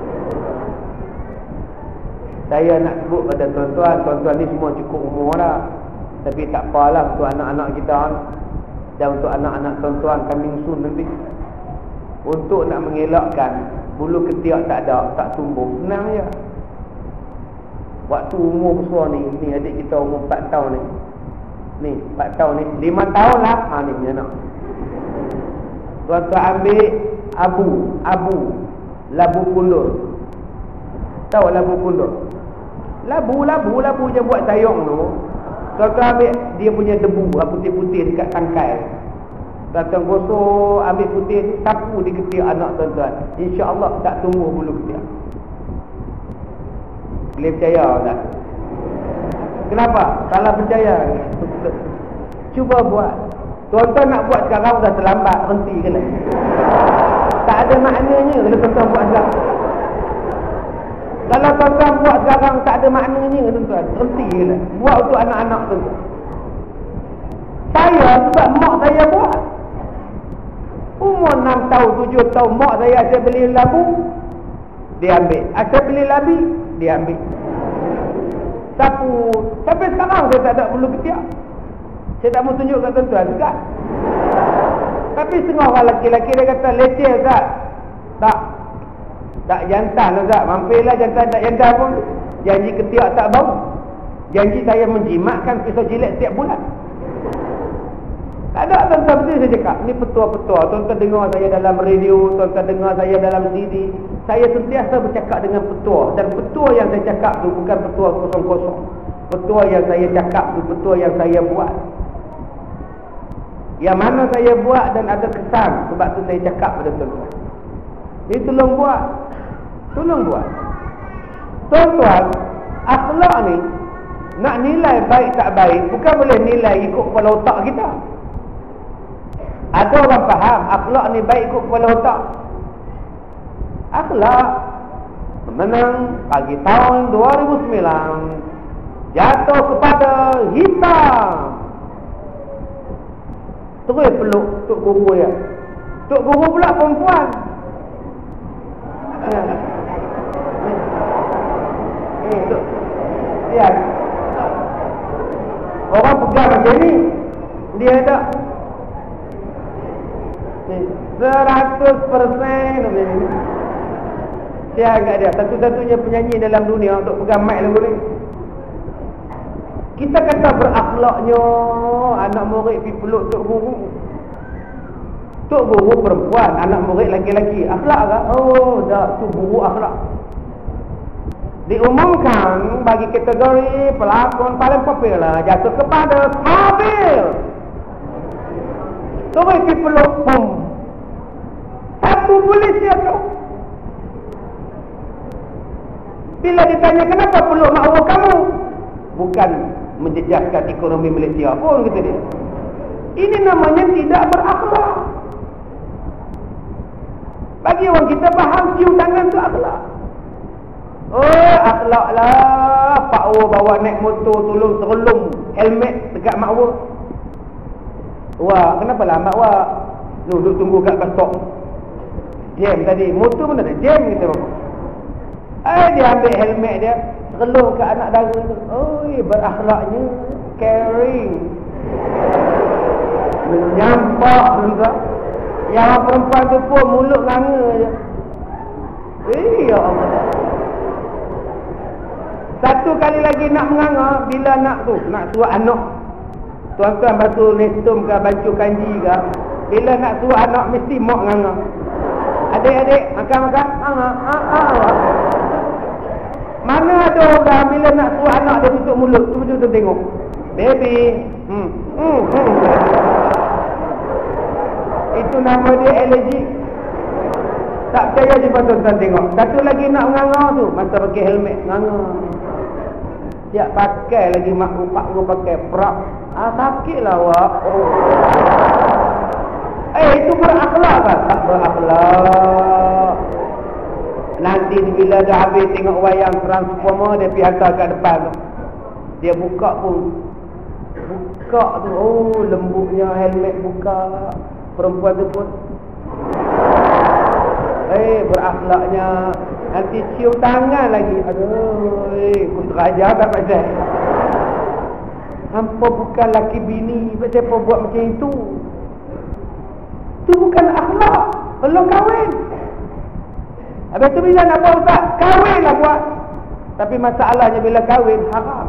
Saya nak sebut pada tuan-tuan, tuan-tuan ni semua cukup umur dah. Tapi tak apalah untuk anak-anak kita dan untuk anak-anak tuan-tuan coming soon nanti. Untuk nak mengelakkan bulu ketiak tak ada, tak tumbuh, senang je. Waktu umur besar ni, ni adik kita umur empat tahun ni. Ni, empat tahun ni, lima tahun lah. Ha ni punya anak. Tuan-tuan ambil abu, abu, labu kundur. Tahu labu kundur? Labu, labu, labu je buat sayong tu. Tuan-tuan ambil dia punya debu, putih-putih dekat tangkai. Tuan-tuan gosok, ambil putih, sapu di ketiak anak tuan-tuan. InsyaAllah tak tumbuh bulu ketiak. Boleh percaya tak? Kenapa? Salah percaya. Cuba buat. Tuan-tuan nak buat sekarang dah terlambat, berhenti kena. Tak ada maknanya kalau tuan-tuan buat sekarang. Kalau tuan-tuan buat sekarang tak ada maknanya tuan-tuan, berhenti kena. Buat untuk anak-anak tuan-tuan. Saya sebab mak saya buat. Umur enam tahun, tujuh tahun, mak saya asyik beli labu, dia ambil. Asyik beli labi, dia ambil. Sapu. Sampai sekarang saya tak ada bulu ketiak. Saya tak mau tunjuk kat tuan-tuan juga. Tapi setengah orang lelaki-lelaki dia kata leceh Ustaz. Tak. Tak jantan Ustaz. Mampirlah jantan tak jantan pun. Janji ketiak tak bau. Janji saya menjimatkan pisau jilet setiap bulan. Tak ada tuan-tuan, mesti saya cakap. Ni petua-petua. Tuan-tuan dengar saya dalam radio, tuan-tuan dengar saya dalam C D. Saya sentiasa bercakap dengan petua. Dan petua yang saya cakap tu bukan petua kosong-kosong. Petua yang saya cakap tu petua yang saya buat. Yang mana saya buat dan ada kesan. Sebab tu saya cakap pada tuan-tuan. Ni tolong buat. Tolong buat. Tuan-tuan, akhlak ni nak nilai baik tak baik bukan boleh nilai ikut kepala otak kita. Ada orang faham akhlak ni baik ikut kepala otak. Akhlak menang pagi tahun dua ribu sembilan jatuh kepada hitam. Terus peluk Tok Guru dia. Tok Guru pula perempuan. Ya. Eh, Tok. Ya. Orang pegang macam ni, dia ada seratus persen. Dia agak dia satu-satunya penyanyi dalam dunia untuk pegang mic lagu ni. Kita kata berakhlaknya anak murid pergi peluk Tok Guru. Tok Guru perempuan, anak murid lelaki-lelaki. Akhlak ke? Oh, dah tu guru akhlak. Diumumkan bagi kategori pelakon paling popular jatuh kepada Habil. Terus pergi peluk pum. Satu polis dia tu. Bila ditanya kenapa peluk makhluk kamu, bukan menjejaskan ekonomi Malaysia pun, kata dia. Ini namanya tidak berakhlak. Bagi orang kita faham cium tangan tu akhlak. Oh, akhlak lah. Pak Wo bawa naik motor tolong serelum helmet dekat Mak Wo. Wah, kenapa lah Mak Wo duduk tunggu kat bus stop. Jam tadi, motor pun ada jam kita. Eh, dia ambil helmet dia, serelum kat anak dara tu. Oh, berakhlaknya, caring. Menyampak juga. Yang perempuan tu pun mulut nganga je. Eh, ya Allah. Satu kali lagi nak menganga, bila nak tu, nak suruh anak. Tuan-tuan batu nestum ke, bancu kanji ke, bila nak suruh anak mesti mak nganga. Adik-adik, makan-makan. Nganga, nganga. Mana ada orang bila nak suruh anak dia tutup mulut, tu betul-betul tengok. Baby. Hmm. Hmm. Hmm. Itu nama dia allergic. Tak percaya je tuan-tuan tengok. Satu lagi nak menganga tu, masa pakai helmet nganga. Siap pakai lagi mak rupak gua pakai prak. Ah, sakit lah awak. Oh. Eh, itu berakhlak kan? Tak berakhlak. Nanti bila dah habis tengok wayang Transformer, dia pergi hantar kat depan tu. Dia buka pun. Buka tu, oh lembutnya helmet buka. Perempuan tu pun. Eh, berakhlaknya. Nanti cium tangan lagi. Aduh, eh, putra ajar tak pasal. Hampa bukan laki bini. Siapa buat macam itu? Itu bukan akhlak. Belum kahwin. Habis tu bila nak buat Ustaz, kahwin lah buat. Tapi masalahnya bila kahwin, haram.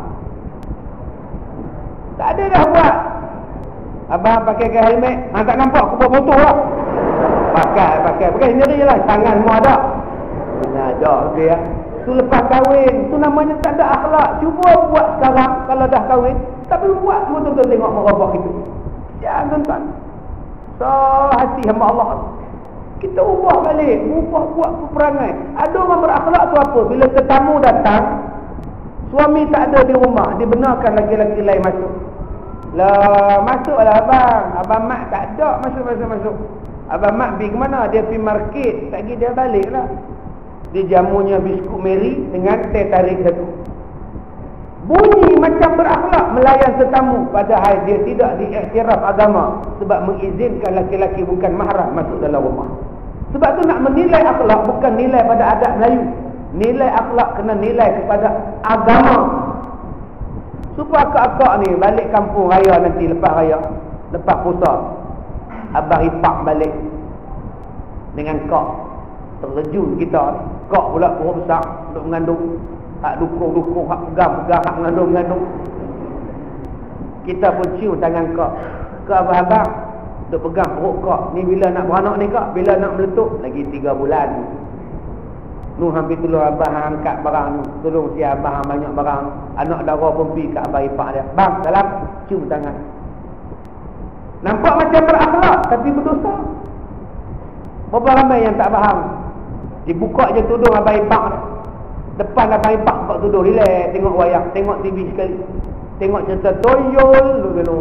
Tak ada dah buat. Abang pakai ke helmet, ha, tak nampak aku buat motor lah. Pakai, pakai. Pakai sendiri je lah. Tangan semua ada. Nah, dah dia. Tu lepas kahwin. Tu namanya tak ada akhlak. Cuba buat sekarang kalau dah kahwin. Tapi buat betul-betul tengok merobak itu. Jangan tuan-tuan. So, hati hamba Allah. Kita ubah balik. Ubah buat peperangai. Ada orang berakhlak tu apa? Bila tetamu datang, suami tak ada di rumah, dibenarkan laki-laki lain masuk. Lah, masuklah abang. Abang mak tak ada. Masuk, masuk, masuk. Abang mak pergi ke mana? Dia pergi market. Tak pergi dia balik lah. Dia jamunya biskut Mary dengan teh tarik satu. Bunyi macam berakhlak melayan tetamu, padahal dia tidak diiktiraf agama sebab mengizinkan laki-laki bukan mahram masuk dalam rumah. Sebab tu nak menilai akhlak bukan nilai pada adat Melayu. Nilai akhlak kena nilai kepada agama. Supaya akak-akak ni balik kampung raya nanti lepas raya, lepas puasa, abang ipak balik dengan kak terjun kita. Kak pula perut besar untuk mengandung. Hak dukung-dukung, hak pegang-pegang, hak mengandung-mengandung. Kita pun cium tangan kak. ke abang-abang duk pegang perut kak, ni bila nak beranak ni kak, bila nak meletup, lagi tiga bulan. Nu hampir tolong abang angkat barang nu, tolong si abang banyak barang. Anak dara pun pergi kat abang ipar dia, bang salam, cium tangan. Nampak macam berakhlak tapi berdosa. Berapa ramai yang tak faham. Dibuka je tudung abang ipar dia, depan abang ipar buka tudung, relax, tengok wayang, tengok T V sekali, tengok cerita toyol dulu.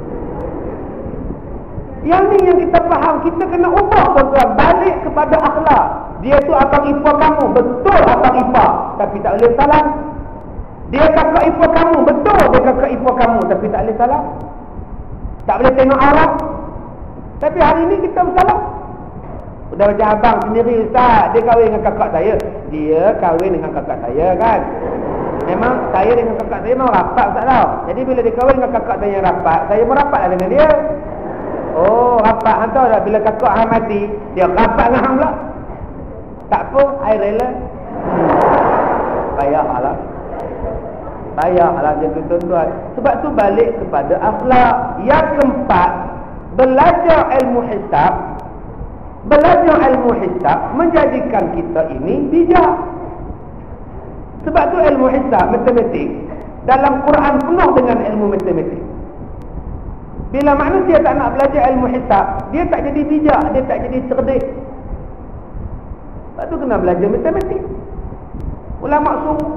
Yang ni yang kita faham, kita kena ubah tuan-tuan, balik kepada akhlak. Dia tu abang ipar kamu, betul abang ipar, tapi tak boleh salam. Dia kakak ipar kamu, betul dia kakak ipar kamu, tapi tak boleh salam. Tak boleh tengok aurat. Tapi hari ni kita bersalam. Udah macam abang sendiri ustaz, dia kahwin dengan kakak saya. Dia kahwin dengan kakak saya kan. Memang saya dengan kakak saya memang rapat ustaz tau. Jadi bila dia kahwin dengan kakak saya yang rapat, saya pun rapatlah dengan dia. Oh, rapat hang tahu tak, bila kakak hang mati, dia rapat dengan hang pula. Tak apa, I rela. Payahlah. Payahlah jadi tuan-tuan. Sebab tu balik kepada akhlak. Yang keempat, belajar ilmu hisab. Belajar ilmu hisab menjadikan kita ini bijak. Sebab tu ilmu hisab, matematik, dalam Quran penuh dengan ilmu matematik. Bila manusia tak nak belajar ilmu hisab, dia tak jadi bijak, dia tak jadi cerdik. Sebab tu kena belajar matematik. Ulama suruh.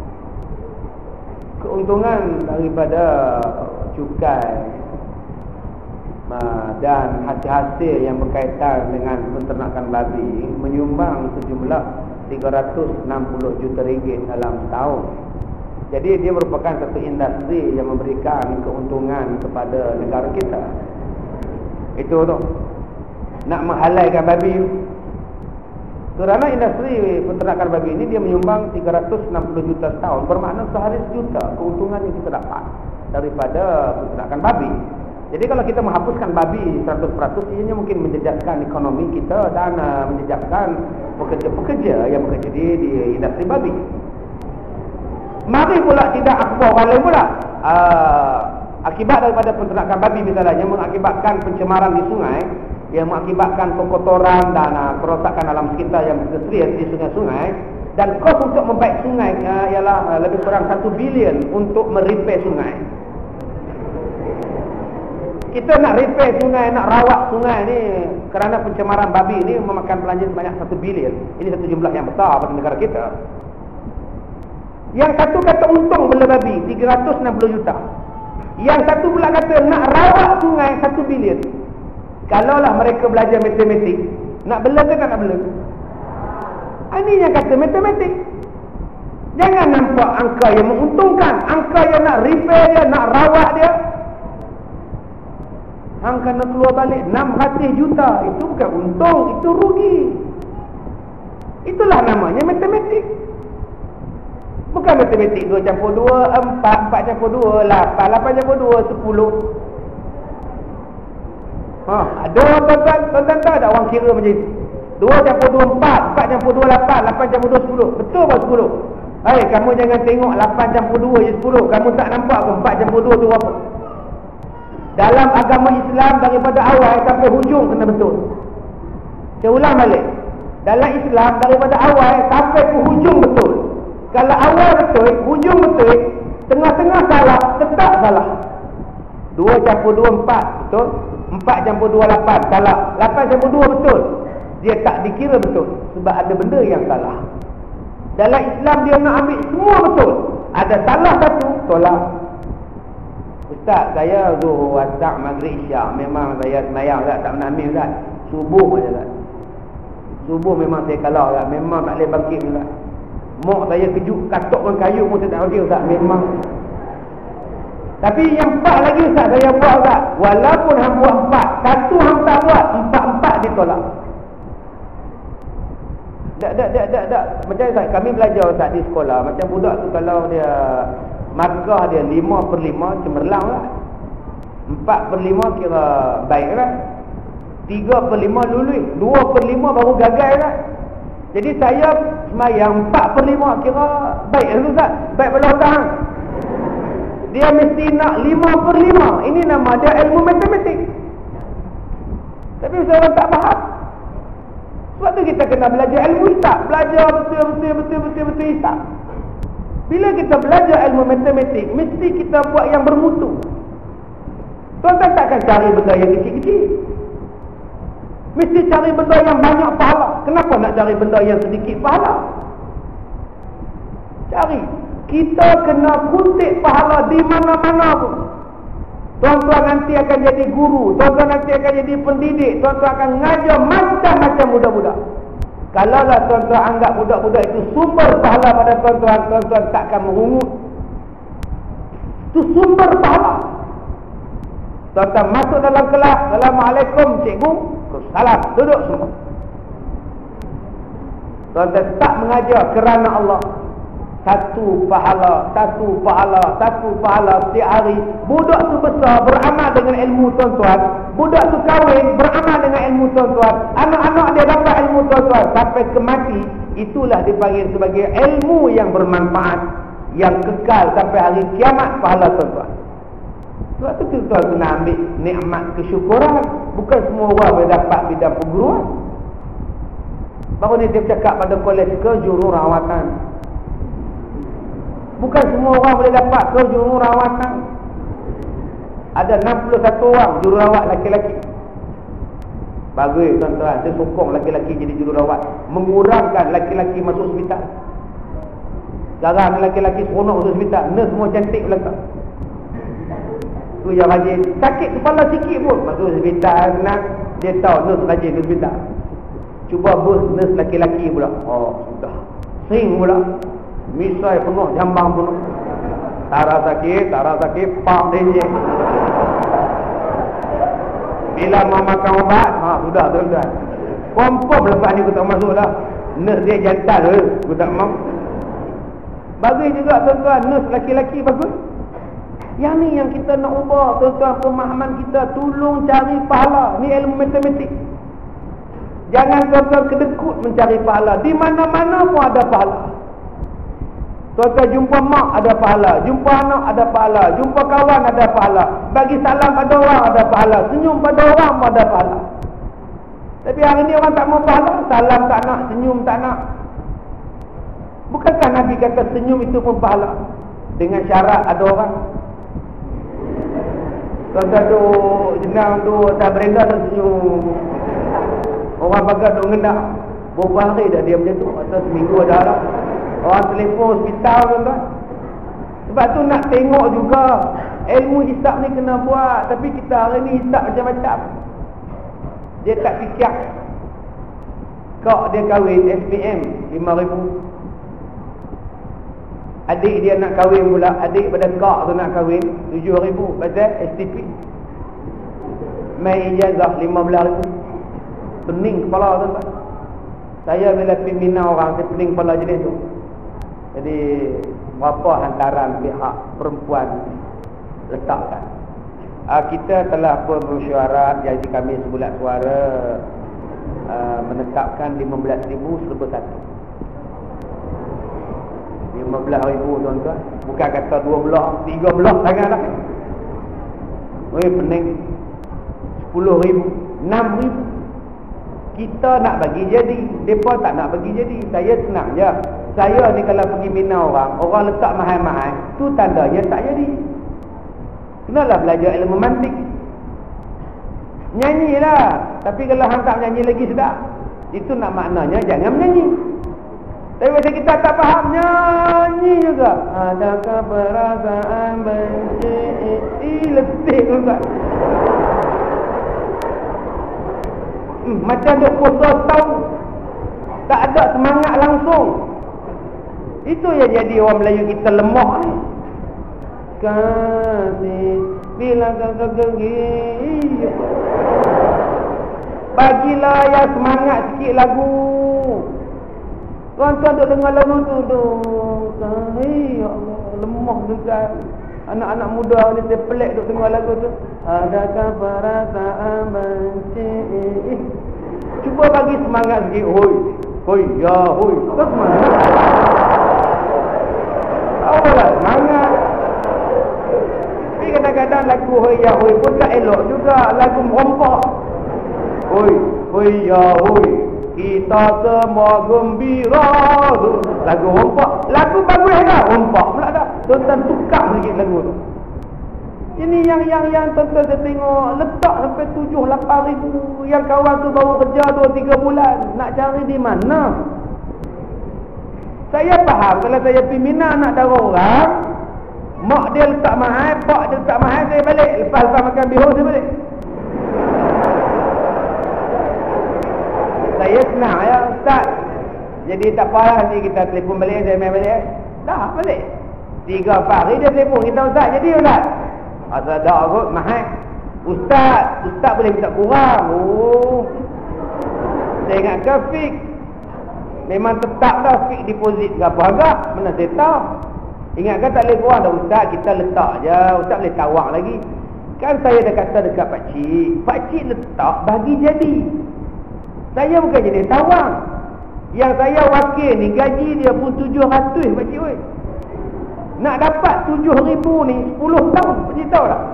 Keuntungan daripada cukai dan hasil-hasil yang berkaitan dengan penternakan babi menyumbang sejumlah tiga ratus enam puluh juta ringgit dalam setahun. Jadi dia merupakan satu industri yang memberikan keuntungan kepada negara kita. Itu tu. Nak menghalalkan babi. Kerana industri penternakan babi ini dia menyumbang tiga ratus enam puluh juta setahun, bermakna sehari sejuta keuntungan yang kita dapat daripada penternakan babi. Jadi kalau kita menghapuskan babi seratus peratus, ianya mungkin menjejakkan ekonomi kita dan uh, menjejakkan pekerja-pekerja yang bekerja di, di industri babi. Mari pula tidak akhbar orang lain pula. Uh, akibat daripada penternakan babi misalnya mengakibatkan pencemaran di sungai, yang mengakibatkan kekotoran dan uh, kerosakan alam sekitar yang berserius di sungai-sungai, dan kos untuk membaik sungai uh, ialah uh, lebih kurang satu bilion untuk merepair sungai. Kita nak repair sungai, nak rawat sungai ni kerana pencemaran babi ni memakan belanja sebanyak satu bilion. Ini satu jumlah yang besar pada negara kita. Yang satu kata untung bela babi tiga ratus enam puluh juta. Yang satu pula kata nak rawat sungai satu bilion. Kalaulah mereka belajar matematik, nak bela ke tak nak bela? Ini yang kata matematik. Jangan nampak angka yang menguntungkan, angka yang nak repair dia, nak rawat dia. Hang kena keluar balik enam ratus juta. Itu bukan untung, itu rugi. Itulah namanya matematik. Bukan matematik dua campur dua, empat, empat campur dua, lapan, lapan campur dua, sepuluh. Ha, ada tuan-tuan, tuan-tuan tahu tak orang kira macam itu? dua campur dua, empat, empat campur dua, lapan, lapan campur dua, sepuluh. Betul apa sepuluh? Hai, kamu jangan tengok lapan campur dua je sepuluh. Kamu tak nampak ke empat campur dua tu apa? Dalam agama Islam daripada awal sampai hujung kena betul. Saya ulang balik. Dalam Islam daripada awal sampai ke hujung betul. Kalau awal betul, hujung betul, tengah-tengah salah, tetap salah. dua campur dua, empat, betul? empat campur dua, lapan, salah. lapan campur dua, betul. Dia tak dikira betul sebab ada benda yang salah. Dalam Islam dia nak ambil semua betul. Ada salah satu, tolak. Ustaz, saya zuhur, asar, maghrib, isyak, memang saya semayang tak, tak pernah ambil tak. Subuh je tak. Subuh memang saya kalah tak, memang tak boleh bangkit tak. Mak saya kejut katok dengan kayu pun saya tak bangkit tak, memang. Tapi yang empat lagi Ustaz saya buat tak. Walaupun hang buat empat, satu hang tak buat, empat-empat ditolak. Tak, tak, tak, tak, tak. Macam Ustaz, kami belajar Ustaz di sekolah, macam budak tu kalau dia markah dia lima per lima cemerlang lah, empat per lima kira baik lah, tiga per lima lulus, dua per lima baru gagal lah. Jadi saya semayang empat per lima kira baik lah Ustaz, baik pada otak. Dia mesti nak lima per lima. Ini nama dia ilmu matematik. Tapi seorang tak faham. Sebab tu kita kena belajar ilmu hisab. Belajar betul-betul-betul-betul hisab. Bila kita belajar ilmu matematik, mesti kita buat yang bermutu. Tuan-tuan takkan cari benda yang kecil-kecil. Mesti cari benda yang banyak pahala. Kenapa nak cari benda yang sedikit pahala? Cari. Kita kena kutip pahala di mana-mana pun. Tuan-tuan nanti akan jadi guru, tuan-tuan nanti akan jadi pendidik, tuan-tuan akan ngajar macam-macam budak-budak. Kalaulah tuan-tuan anggap budak-budak itu sumber pahala pada tuan-tuan, tuan-tuan takkan merungut. Itu sumber pahala. Tuan-tuan masuk dalam kelas, Assalamualaikum cikgu, salam, duduk semua. Tuan-tuan tak mengajar kerana Allah. Satu pahala, satu pahala, satu pahala setiap hari. Budak tu besar beramal dengan ilmu tuan-tuan. Budak tu kahwin beramal dengan ilmu tuan-tuan. Anak-anak dia dapat ilmu tuan-tuan sampai ke mati. Itulah dipanggil sebagai ilmu yang bermanfaat, yang kekal sampai hari kiamat pahala tuan-tuan. Sebab tu tuan-tuan kena ambil nikmat kesyukuran. Bukan semua orang boleh dapat bidang perguruan. Baru ni dia cakap pada kolej ke jururawatan. Bukan semua orang boleh dapat ke jururawatan. Ada enam puluh satu orang jururawat laki-laki. Bagus tuan-tuan, saya sokong laki-laki jadi jururawat. Mengurangkan laki-laki masuk hospital. Sekarang laki-laki seronok masuk hospital. Nurse semua cantik belakang. Tu yang rajin. Sakit kepala sikit pun masuk hospital. Nak dia tahu nurse rajin di hospital. Cuba bos nurse laki-laki pula. Oh sudah. Sing pula. Misai penuh, jambang penuh. Tara sakit, tara sakit, pak denjek. Bila mau makan ubat, ha, sudah tuan-tuan. Confirm lepas ni aku tak masuk dah. Nurse dia jantan ke, aku tak mau. Bagus juga tuan-tuan, nurse laki-laki bagus. Yang ni yang kita nak ubah tuan-tuan, pemahaman kita. Tolong cari pahala. Ni ilmu matematik. Jangan tuan-tuan kedekut mencari pahala. Di mana-mana pun ada pahala. Tuan-tuan jumpa mak ada pahala, jumpa anak ada pahala, jumpa kawan ada pahala, bagi salam pada orang ada pahala, senyum pada orang pun ada pahala. Tapi hari ni orang tak mau pahala, salam tak nak, senyum tak nak. Bukankah Nabi kata senyum itu pun pahala? Dengan syarat ada orang. Tuan-tuan tu jenang tu tak berenda tak senyum. Orang bagai duk ngendak. Berapa hari dah dia macam tu? Atau seminggu ada lah. Orang telefon hospital tuan-tuan. Sebab tu nak tengok juga ilmu hisab ni kena buat. Tapi kita hari ni hisab macam-macam. Dia tak fikir. Kak dia kahwin S P M lima ribu. Adik dia nak kahwin pula. Adik pada kak tu nak kahwin tujuh ribu. Pasal S T P mai ijazah lima belas ribu. Pening kepala tuan-tuan. Saya bila pimpinan orang, saya pening kepala jenis tu. Jadi berapa hantaran pihak perempuan letakkan. Uh, kita telah pun bersyuarat, jadi kami sebulat suara uh, menetapkan lima belas ribu serba satu. lima belas ribu tuan-tuan. Bukan kata dua belas, tiga belas sangatlah. Weh pening. sepuluh ribu, enam ribu. Kita nak bagi jadi, mereka tak nak bagi jadi. Saya senang je. Saya ni kalau pergi mina orang, orang letak mahal-mahal, tu tandanya tak jadi. Kenalah belajar ilmu mantik. Nyanyilah. Tapi kalau hang tak menyanyi lagi sedap. Itu nak maknanya jangan menyanyi. Tapi bila kita tak faham, nyanyi juga. Adakah perasaan benci? Ih, letih juga. Hmm, macam dia puasa tahu. Tak ada semangat langsung. Itu yang jadi orang Melayu kita lemah ni. Kasih bila kau gigi. Bagilah yang semangat sikit lagu. Tuan-tuan duk dengar lagu tu duk. Ya Allah, lemah juga. Anak-anak muda ni dia pelik duk dengar lagu tu. Adakah perasaan benci? Cuba bagi semangat sikit. Hoi. Hoi, ya hoi. Tak semangat. Apalah semangat. Tapi kadang-kadang lagu hoi ya hoi pun tak elok juga. Lagu merompak. Oi, oi ya oi, kita semua gembira. Lagu rompak, lagu bagus dah, rompak pula dah. Tuan-tuan tukar sikit lagu tu. Ini yang yang yang tuan-tuan saya tengok letak sampai tujuh lapan ribu. Yang kawan tu baru kerja dua tiga bulan, nak cari di mana? Saya faham kalau saya pergi Mina nak darah orang, mak dia letak mahal, pak dia letak mahal, saya balik. Lepas-lepas makan bihun saya balik. Saya senang ya Ustaz. Jadi tak apalah, nanti kita telefon balik, saya main balik. Dah balik. Tiga empat hari dia telefon kita, Ustaz jadi Ustaz. Asal dah kot mahal. Ustaz, Ustaz boleh minta kurang. Oh, saya ingatkan fix. Memang tetap dah fix deposit berapa agak. Mana saya tahu. Ingatkan tak boleh kurang dah Ustaz, kita letak je. Ustaz boleh tawak lagi. Kan saya dah kata dekat pakcik, pakcik letak bagi jadi. Saya bukan jadi tawang. Yang saya wakil ni gaji dia pun tujuh ratus pakcik oi. Nak dapat tujuh ribu ni sepuluh tahun, pakcik tahu tak?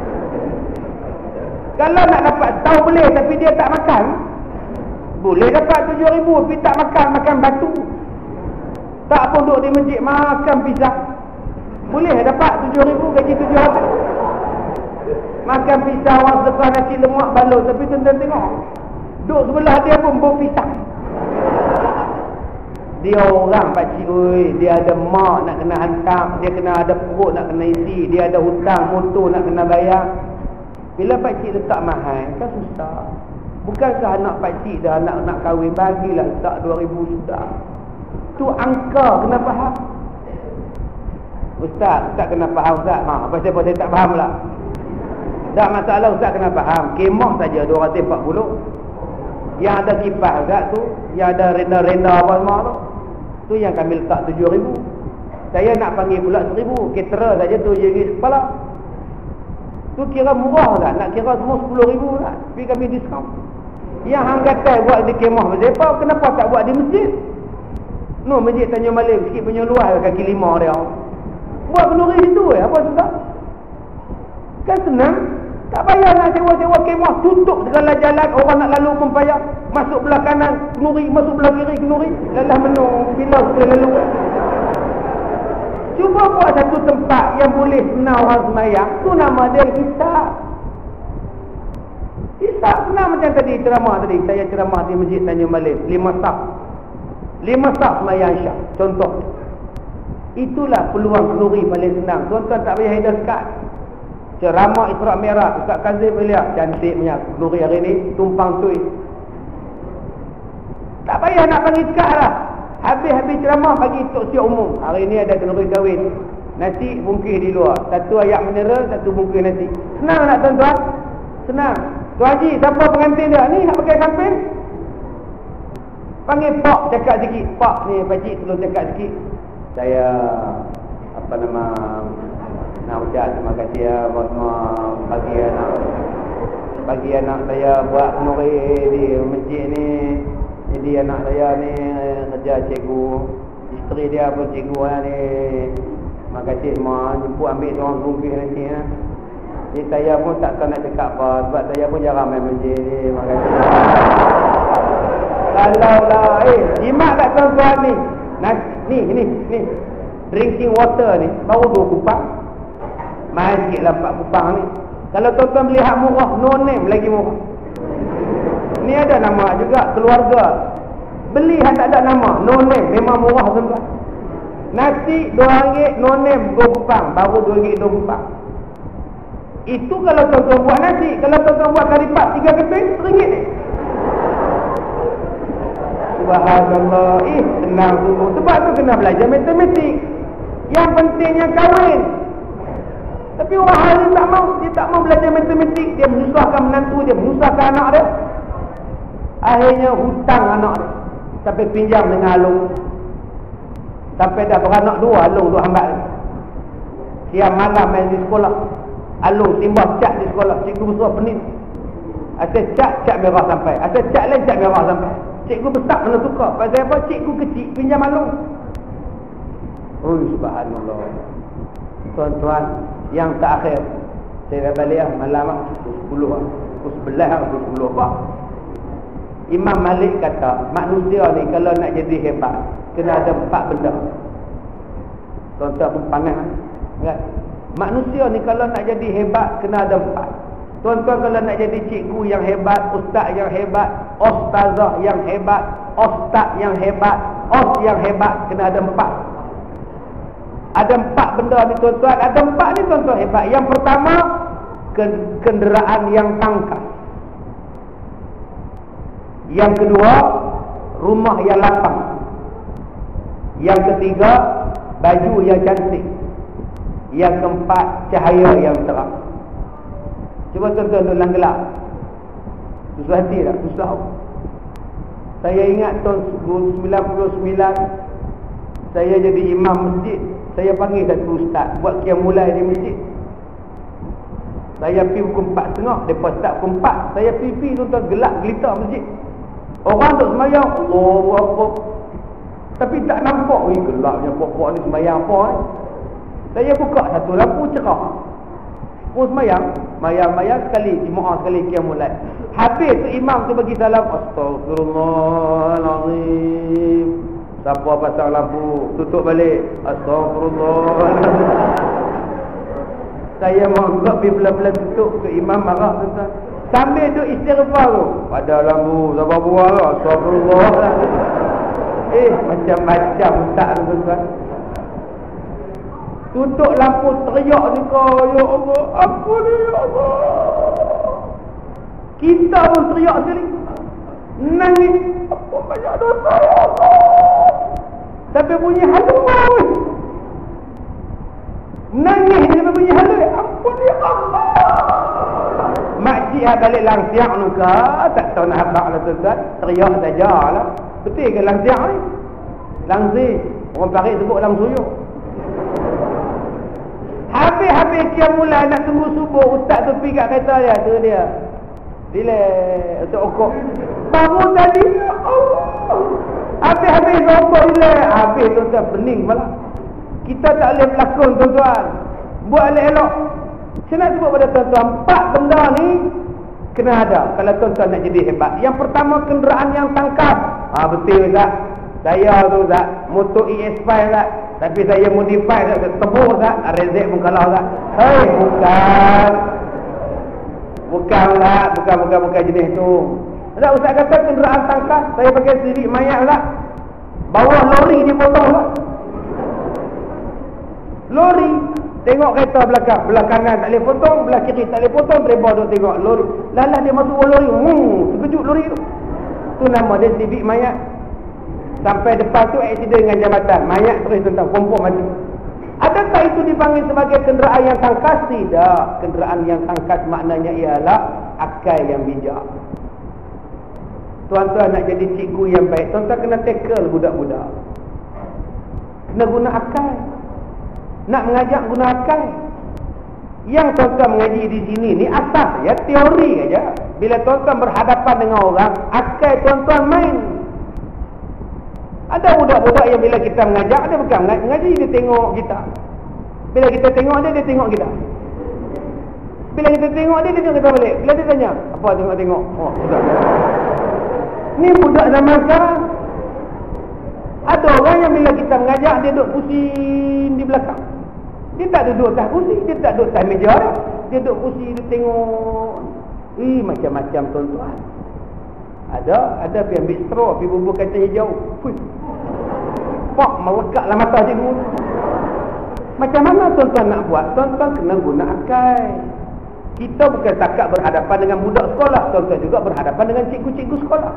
Kalau nak dapat tahu boleh, tapi dia tak makan. Boleh dapat tujuh ribu tapi tak makan, makan batu. Tak pun duduk di masjid makan pizza. Boleh dapat tujuh ribu gaji tujuh ratus. Makan pizza orang sedekah nasi lemak balut, tapi tuan-tuan tengok. Duduk sebelah dia pun bau pisang. Dia orang pakcik oi, dia ada mak nak kena hantar, dia kena ada perut nak kena isi, dia ada hutang motor nak kena bayar. Bila pakcik letak mahal, kan susah. Bukankah anak pakcik dah nak nak kahwin, bagilah letak dua ribu sudah. Tu angka kena faham. Ustaz, Ustaz kena faham Ustaz. Ha, apa sebab saya tak faham lah. Tak masalah Ustaz kena faham. Kemah saja dua ratus empat puluh. Yang ada kipas Ustaz tu, yang ada renda-renda apa semua tu, tu yang kami letak tujuh ribu. Saya nak panggil pula seribu. Ketera saja tujuh ringgit kepala. Tu kira murah tak? Nak kira semua sepuluh ribu tak? Tapi kami diskaun. Yang hang kata buat di kemah berdepa, kenapa tak buat di masjid? No, masjid Tanjung Malim sikit punya luar kaki lima dia. Buat kenduri situ eh, apa susah? Kan senang. Tak payah nak sewa-sewa kemah, tutup segala jalan, orang nak lalu pun payah. Masuk belah kanan kenduri, masuk belah kiri kenduri, lalah menung bila boleh lalu. Cuba buat satu tempat yang boleh senang orang semayang, tu nama dia hisab. Hisab senang macam tadi ceramah tadi. Saya ceramah di Masjid Tanjung Malim, lima saf. Lima saf semayang Isyak. Contoh. Itulah peluang kenduri paling senang. Tuan-tuan tak payah hidup sekat. Ceramah Isra' Mi'raj, Ustaz Kazim lihat cantik punya kenduri hari ni, tumpang tui. Tak payah nak panggil sekat lah. Habis-habis ceramah bagi tok siap umum. Hari ni ada kenduri kahwin. Nasi bungkis di luar. Satu ayak mineral, satu bungkis nasi. Senang tak tuan-tuan? Senang. Tuan Haji, siapa pengantin dia? Ni nak pakai samping? Panggil Pak cakap sikit. Pak ni pakcik tolong cakap sikit. Saya apa nama nak ucap terima kasih ya semua bagi anak bagi anak saya buat kenduri di masjid ni. Jadi anak saya ni kerja cikgu, isteri dia pun cikgu lah ni. Terima kasih semua, jemput ambil seorang bungkis nanti ya. Jadi saya pun tak tahu nak cakap apa, sebab saya pun jarang main masjid ni. Terima kasih. Kalau lah, eh, jimat tak tuan-tuan ni. Nah, ni, ni, ni. Drinking water ni, baru dua kupang. Mahal sikit lah empat kupang ni. Kalau tuan-tuan beli hak murah, no name lagi murah. Ni ada nama juga, keluarga. Beli hak tak ada nama, no name, memang murah tuan-tuan. Nasi dua ringgit, no name, dua kupang. Baru dua ringgit, dua kupang. Itu kalau tuan-tuan buat nasi. Kalau tuan-tuan buat karipat, tiga keping, seringgit ni. Subhanallah. Eh, senang tu. Sebab tu kena belajar matematik. Yang pentingnya kahwin. Tapi orang hari ni tak mau. Dia tak mau belajar matematik. Dia menyusahkan menantu dia, menyusahkan anak dia. Akhirnya hutang anak dia. Sampai pinjam dengan Alung. Sampai dah beranak dua, Alung tu hambat dia. Siang malam main di sekolah. Alung timbah cat di sekolah. Cikgu besar pening. Asal cat, cat merah sampai. Asal cat lain, cat merah sampai. Cikgu besar kena tukar. Pasal apa? Cikgu kecil pinjam Alung. Oh, subhanallah. Tuan-tuan, yang terakhir saya dah balik lah malam lah, pukul sepuluh lah, pukul sebelas lah, pukul sepuluh apa. Imam Malik kata, manusia ni kalau nak jadi hebat, kena ada empat benda. Tuan-tuan pun panggil kan? Manusia ni kalau nak jadi hebat, kena ada empat. Tuan-tuan kalau nak jadi cikgu yang hebat, ustaz yang hebat, ustazah yang hebat, ustaz yang hebat, os yang hebat, kena ada empat. Ada empat benda ni tuan-tuan. Ada empat ni tuan-tuan hebat. Yang pertama, kenderaan yang tangkas. Yang kedua, rumah yang lapang. Yang ketiga, baju yang cantik. Yang keempat, cahaya yang terang. Cuba tuan-tuan dalam gelap. Susah hati tak? Susah. Saya ingat tahun sembilan puluh sembilan, saya jadi imam masjid. Saya panggil satu ustaz buat qiyam mulai di masjid. Saya pergi pukul empat tiga puluh, lepas start pukul empat, saya pergi tuan-tuan gelap gelita masjid. Orang duk sembahyang, Allahu Akbar. Tapi tak nampak, oi gelapnya pokok ni sembahyang apa eh? Saya buka satu lampu cerah. Pun sembahyang, sembahyang sekali, jemaah sekali qiyam mulai. Habis tu imam tu bagi salam, astagfirullahalazim. Siapa pasang lampu, tutup balik. Astagfirullahalazim. Saya mau buka pergi pelan-pelan tutup ke imam marah tuan-tuan. Sambil duk istighfar tu, pada lampu sabar buang lah. Astagfirullahalazim. Eh, macam-macam tak tuan-tuan. Tutup lampu teriak ni kau, ya Allah, apa ni ya Allah. Kita pun teriak sekali. Nangis, apa banyak dosa ya Allah. Tapi bunyi haluan. Nangis sampai bunyi haluan. Ampun ya Allah. Makcik balik langsiak nuka, tak tahu nak habak lah tuan-tuan. Teriak saja lah. Betul ke langsiak ni? Langsi, orang Paris sebut langsuyuk. Habis-habis qiyam mulai nak tunggu subuh, ustaz tu pergi kat kereta dia, tu dia. Bila untuk okok. Bangun tadi, ya Allah. Habis-habis okok bila, habis tuan-tuan bening malah. Kita tak boleh berlakon tuan-tuan. Buat elok-elok. Saya nak sebut pada tuan-tuan, empat benda ni kena ada kalau tuan-tuan nak jadi hebat. Yang pertama, kenderaan yang tangkap. Ah betul tak? Saya tu tak motor E S lima tak, tapi saya modify tak, tebus tak, R Z pun kalah tak. Hei, bukan. Bukanlah, bukan bukan bukan jenis tu. Tak usah kata kenderaan tangkas, saya pakai sidik mayat tak. Bawah lori dia potong tak. Lori, tengok kereta belakang, belah kanan tak boleh potong, belah kiri tak boleh potong, driver tu tengok lori. Lalah dia masuk lori, hmm, terkejut lori tu. Tu nama dia sidik mayat. Sampai depan tu aksiden dengan jambatan, mayat terus tentang kompok mati. Adakah itu dipanggil sebagai kenderaan yang tangkas? Tidak. Kenderaan yang tangkas maknanya ialah akal yang bijak. Tuan-tuan nak jadi cikgu yang baik, tuan-tuan kena tackle budak-budak. Kena guna akal. Nak mengajak guna akal. Yang tuan-tuan mengaji di sini ni asas ya, teori aja. Bila tuan-tuan berhadapan dengan orang, akal tuan-tuan main. Ada budak-budak yang bila kita mengajak, dia bukan mengaji, dia tengok kita. Bila kita tengok dia, dia tengok kita. Bila kita tengok dia, dia tengok kita balik. Bila dia tanya, apa tengok-tengok? Oh, budak. Ni budak zaman sekarang. Ada orang yang bila kita mengajak, dia duduk pusing di belakang. Dia tak duduk atas kursi, dia tak duduk atas meja. Dia duduk pusing, dia tengok. Ih, macam-macam tuan-tuan. Ada, ada pergi ambil straw, pergi bubur kacang hijau. Fuh. Pak, melekatlah mata cikgu. Macam mana tuan-tuan nak buat? Tuan-tuan kena guna akal. Kita bukan takat berhadapan dengan budak sekolah, tuan-tuan juga berhadapan dengan cikgu-cikgu sekolah.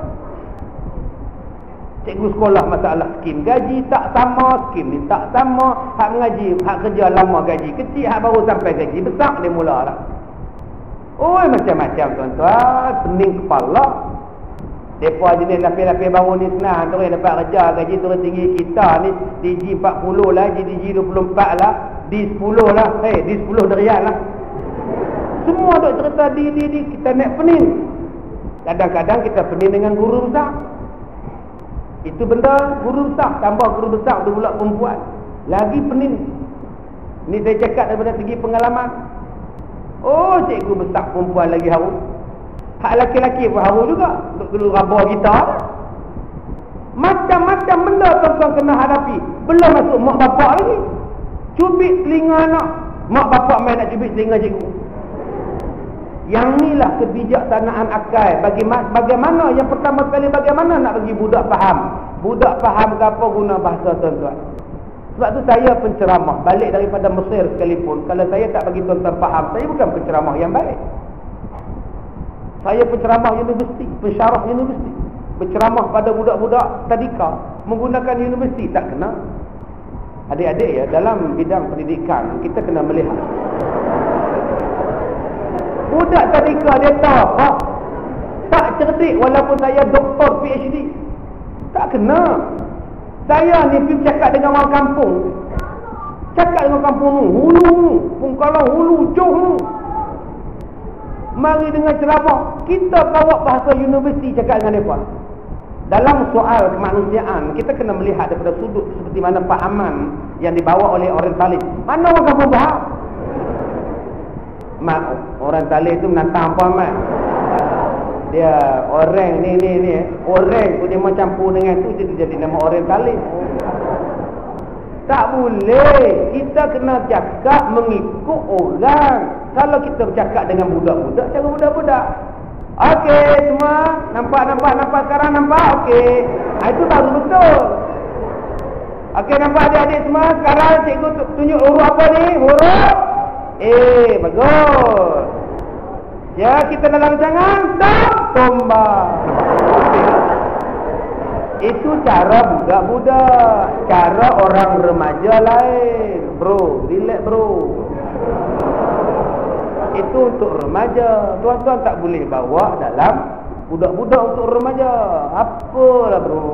Cikgu sekolah masalah skim gaji tak sama, skim ni tak sama. Hak mengaji, hak kerja lama gaji kecil, hak baru sampai gaji besar dia mula lah. Oi, macam-macam tuan-tuan, pening kepala. Depa jenis lapis-lapis baru ni senang, terus dapat kerja gaji terus tinggi. Kita ni D G empat puluh lah, D G dua puluh empat lah, D sepuluh lah, hey, D sepuluh derian lah. Semua duk cerita di di di kita nak pening. Kadang-kadang kita pening dengan guru besar. Itu benda guru besar, tambah guru besar tu pula perempuan. Lagi pening. Ni saya cakap daripada segi pengalaman. Oh, cikgu besar perempuan lagi harum. Hak laki-laki pun haru juga. Dulu rabah kita. Macam-macam benda tuan-tuan kena hadapi. Belum masuk mak bapak lagi. Cubit telinga anak. Mak bapak main nak cubit telinga cikgu. Yang inilah kebijaksanaan akal. Bagaimana, bagaimana yang pertama sekali, bagaimana nak bagi budak faham. Budak faham ke apa guna bahasa tuan-tuan. Sebab tu saya penceramah. Balik daripada Mesir sekalipun, kalau saya tak bagi tuan-tuan faham, saya bukan penceramah yang baik. Saya penceramah universiti, pensyarah universiti. Berceramah pada budak-budak tadika menggunakan universiti, tak kena. Adik-adik ya, dalam bidang pendidikan kita kena melihat. Budak tadika dia tahu apa? Tak cerdik walaupun saya doktor P H D. Tak kena. Saya ni pergi cakap dengan orang kampung. Cakap dengan kampung ni, hulu, Pungkalau hulu, Johor. Mari dengan ceramah. Kita bawa bahasa universiti cakap dengan mereka. Dalam soal kemanusiaan, kita kena melihat daripada sudut seperti mana fahaman yang dibawa oleh orang Talib. Mana orang kampung faham? Mak, orang Talib itu menantang apa amat? Dia orang ni ni ni orang tu dia mencampur dengan tu jadi jadi nama orang Talib. Tak boleh. Kita kena cakap mengikut orang. Kalau kita bercakap dengan budak-budak, cara budak-budak. Okey semua, nampak nampak nampak sekarang nampak okey. Ha, itu baru betul. Okey nampak adik-adik semua, sekarang cikgu tunjuk huruf apa ni? Huruf Eh, bagus. Ya, kita dalam jangan tak tombak. Itu cara budak-budak. Cara orang remaja lain. Bro, relax bro. Itu untuk remaja. Tuan-tuan tak boleh bawa dalam budak-budak untuk remaja. Apalah bro.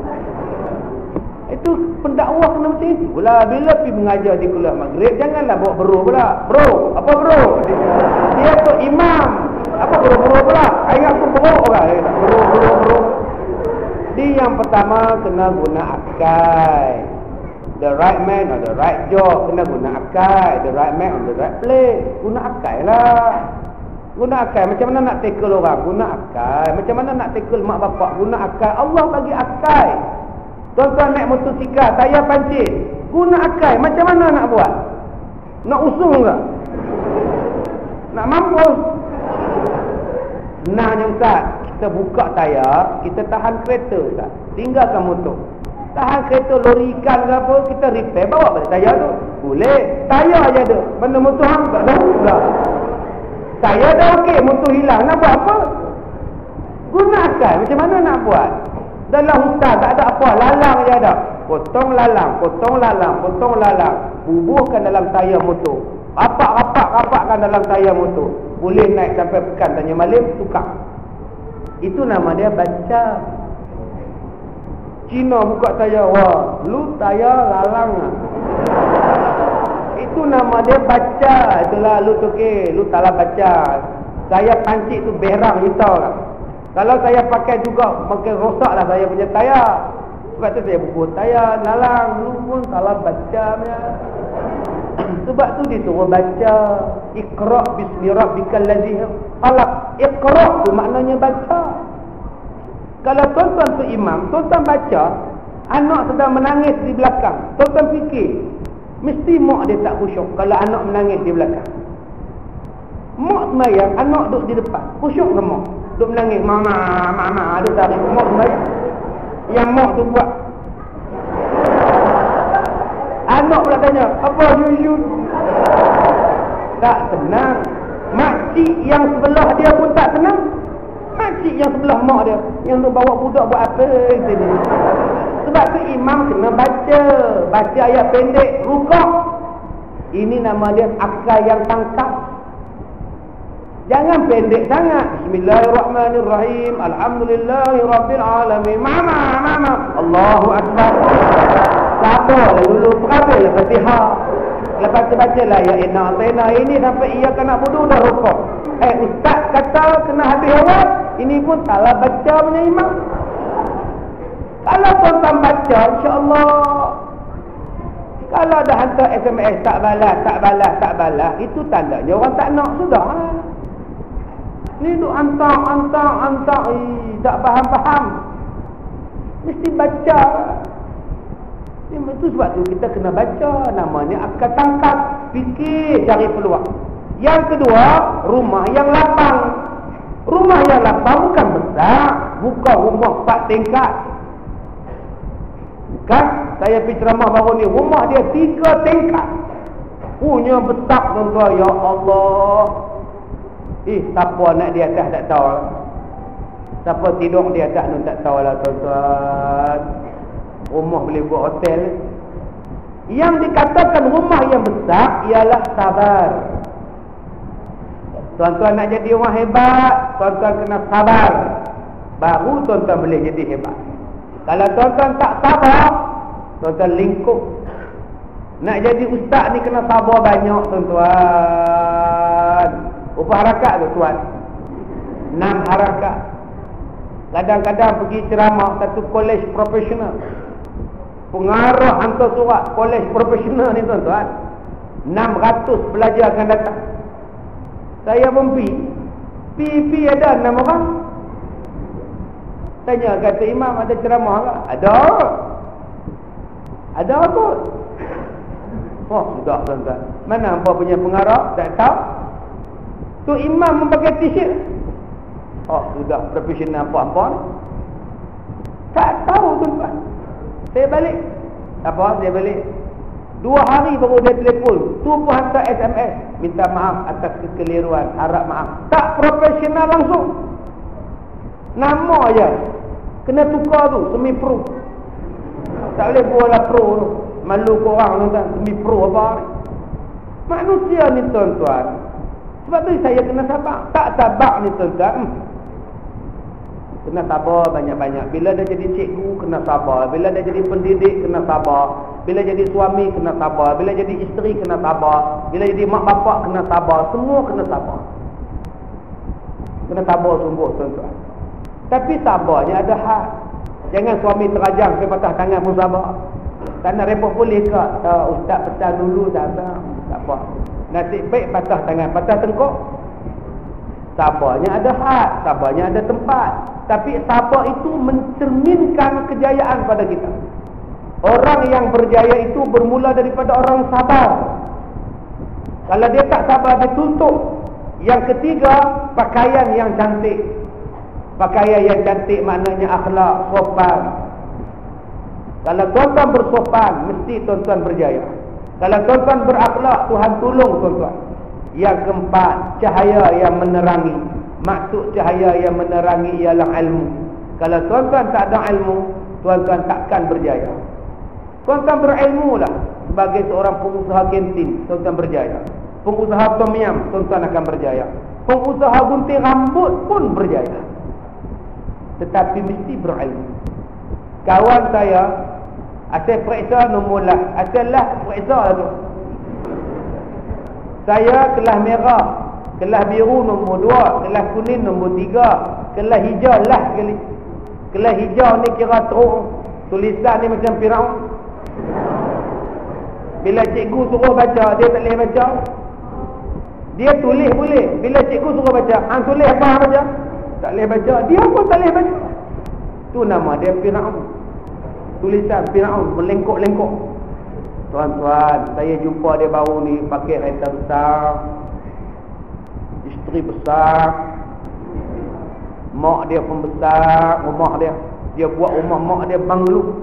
Itu pendakwah kena macam itu pula. Bila pergi mengajar di kuliah maghrib, janganlah bawa bro pula. Bro, apa bro? Dia tu imam. Apa bro-bro pula? Ingat tu bro orang. Bro, bro, bro. Dia yang pertama kena guna akal. The right man on the right job. Kena guna akal. The right man on the right place. Guna akal lah. Guna akal. Macam mana nak tackle orang? Guna akal. Macam mana nak tackle mak bapak? Guna akal. Allah bagi akal. Tuan-tuan naik motosikal, tayar pancit. Guna akal. Macam mana nak buat? Nak usung ke? Nak mampus? Senangnya Ustaz. Kita buka tayar, kita tahan kereta Ustaz. Tinggalkan motor. Tahan kereta, lori ikan ke apa, kita repair, bawa balik tayar tu. Boleh. Tayar je ada. Benda motor hang tak tahu pula. Tayar dah okey, motor hilang. Nak buat apa? Guna akal. Macam mana nak buat? Dalam hutan tak ada apa, lalang je ada. Potong lalang, potong lalang, potong lalang. Bubuhkan dalam tayar motor. Rapak-rapak, rapakkan dalam tayar motor. Boleh naik sampai pekan tanya malam, tukar. Itu nama dia baca. Cina buka tayar, wah, lu tayar lalang lah. Itu nama dia baca. Itulah lu tu ke, lu salah baca. Saya pancit tu berang hitau lah. Kalau saya pakai juga, makin rosak lah saya punya tayar. Sebab tu saya buku tayar, lalang. Lu pun salah baca punya. Sebab tu disuruh baca. Iqra' bismi rabbikal ladzi khalaq. Iqra' tu maknanya baca. Kalau tuan-tuan tu imam, tuan-tuan baca, anak sedang menangis di belakang. Tuan-tuan fikir, mesti mak dia tak khusyuk kalau anak menangis di belakang. Mak semayang, anak duduk di depan. Khusyuk ke mak? Duduk menangis, mama, mama, ada tarik mak semayang. Yang mak tu buat. Anak pula tanya, apa you tak senang. Makcik yang sebelah dia pun tak senang. Makcik yang sebelah mak dia, yang tu bawa budak buat apa sini. Sebab tu imam kena baca. Baca ayat pendek, rukuk. Ini nama dia akal yang tangkap. Jangan pendek sangat. Bismillahirrahmanirrahim. Alhamdulillahirabbil alamin. Mama, mama. Allahu akbar. Sabarlah dulu, perhatilah Fatihah. Lepas tu bacalah ya inna atayna ini sampai ia kena budu dah rukuk. Eh ustaz kata kena habis awal, ini pun salah baca punya imam. Kalau tuan-tuan baca, insya-Allah. Kalau dah hantar S M S tak balas, tak balas, tak balas, itu tandanya orang tak nak sudah. Ni duk hantar, hantar, hantar. Eh, tak faham-faham. Mesti baca. Itu sebab tu kita kena baca. Namanya akal tangkap, fikir, cari peluang. Yang kedua, rumah yang lapang. Rumah yang lapang bukan besar, bukan rumah empat tingkat. Bukan, saya pergi ceramah baru ni, rumah dia tiga tingkat. Punya besar tuan-tuan, ya Allah. Eh, siapa nak di atas tak tahu lah. Siapa tidur di atas tu tak tahu lah tuan-tuan. Rumah boleh buat hotel. Yang dikatakan rumah yang besar ialah sabar. Tuan-tuan nak jadi orang hebat, tuan-tuan kena sabar. Baru tuan-tuan boleh jadi hebat. Kalau tuan-tuan tak sabar, tuan-tuan lingkup. Nak jadi ustaz ni kena sabar banyak tuan-tuan. Berapa harakat tu tuan? Enam harakat. Kadang-kadang pergi ceramah satu kolej profesional. Pengarah hantar surat kolej profesional ni tuan-tuan. enam ratus pelajar akan datang. Saya pun pi. Pi-pi ada enam orang. Tanya kata imam ada ceramah tak? Ada. Ada kot. Oh sudah tuan-tuan. Mana apa punya pengarah? Tak tahu. Tu imam memakai t-shirt. Oh sudah profesional apa-apa ni. Tak tahu tuan-tuan. Saya balik. Apa? Saya balik. Dua hari baru dia telefon. Tu pun hantar S M S. Minta maaf atas kekeliruan. Harap maaf. Tak profesional langsung. Nama je. Kena tukar tu. Semi pro. Tak boleh buatlah pro tu. Malu korang tuan-tuan. Semi pro apa ni. Manusia ni tuan-tuan. Sebab tu saya kena sabar. Tak sabar ni tuan-tuan. Kena sabar banyak-banyak. Bila dah jadi cikgu, kena sabar. Bila dah jadi pendidik, kena sabar. Bila jadi suami, kena sabar. Bila jadi isteri, kena sabar. Bila jadi mak bapak, kena sabar. Semua kena sabar. Kena sabar sungguh tuan-tuan. Tapi sabarnya ada had. Jangan suami terajang sampai patah tangan pun sabar. Tak nak repot boleh ke? Tak, ustaz pesan dulu tak apa. Tak apa. Nasib baik patah tangan, patah tengkok. Sabarnya ada had, sabarnya ada tempat. Tapi sabar itu mencerminkan kejayaan pada kita. Orang yang berjaya itu bermula daripada orang sabar. Kalau dia tak sabar, dia tutup. Yang ketiga, pakaian yang cantik. Pakaian yang cantik maknanya akhlak, sopan. Kalau tuan-tuan bersopan, mesti tuan-tuan berjaya. Kalau tuan-tuan berakhlak, Tuhan tolong tuan-tuan. Yang keempat, cahaya yang menerangi. Maksud cahaya yang menerangi ialah ilmu. Kalau tuan-tuan tak ada ilmu, tuan-tuan takkan berjaya. Tuan-tuan berilmu lah. Sebagai seorang pengusaha kantin, tuan-tuan berjaya. Pengusaha tom yum, tuan-tuan akan berjaya. Pengusaha gunting rambut pun berjaya. Tetapi mesti berilmu. Kawan saya, asal periksa nombor lah. Asal lah periksa tu. Saya kelas merah, kelas biru nombor dua, kelas kuning nombor tiga, kelas hijau lah sekali. Kelas hijau ni kira teruk. Tulisan ni macam Firaun. Bila cikgu suruh baca, dia tak boleh baca. Dia tulis boleh. Bila cikgu suruh baca, hang tulis apa hang baca? Tak boleh baca. Dia pun tak boleh baca. Tu nama dia Firaun. Tulisan Firaun melengkok-lengkok. Tuan-tuan, saya jumpa dia baru ni pakai kereta besar, isteri besar, mak dia pun besar, rumah dia. Dia buat rumah mak dia banglo.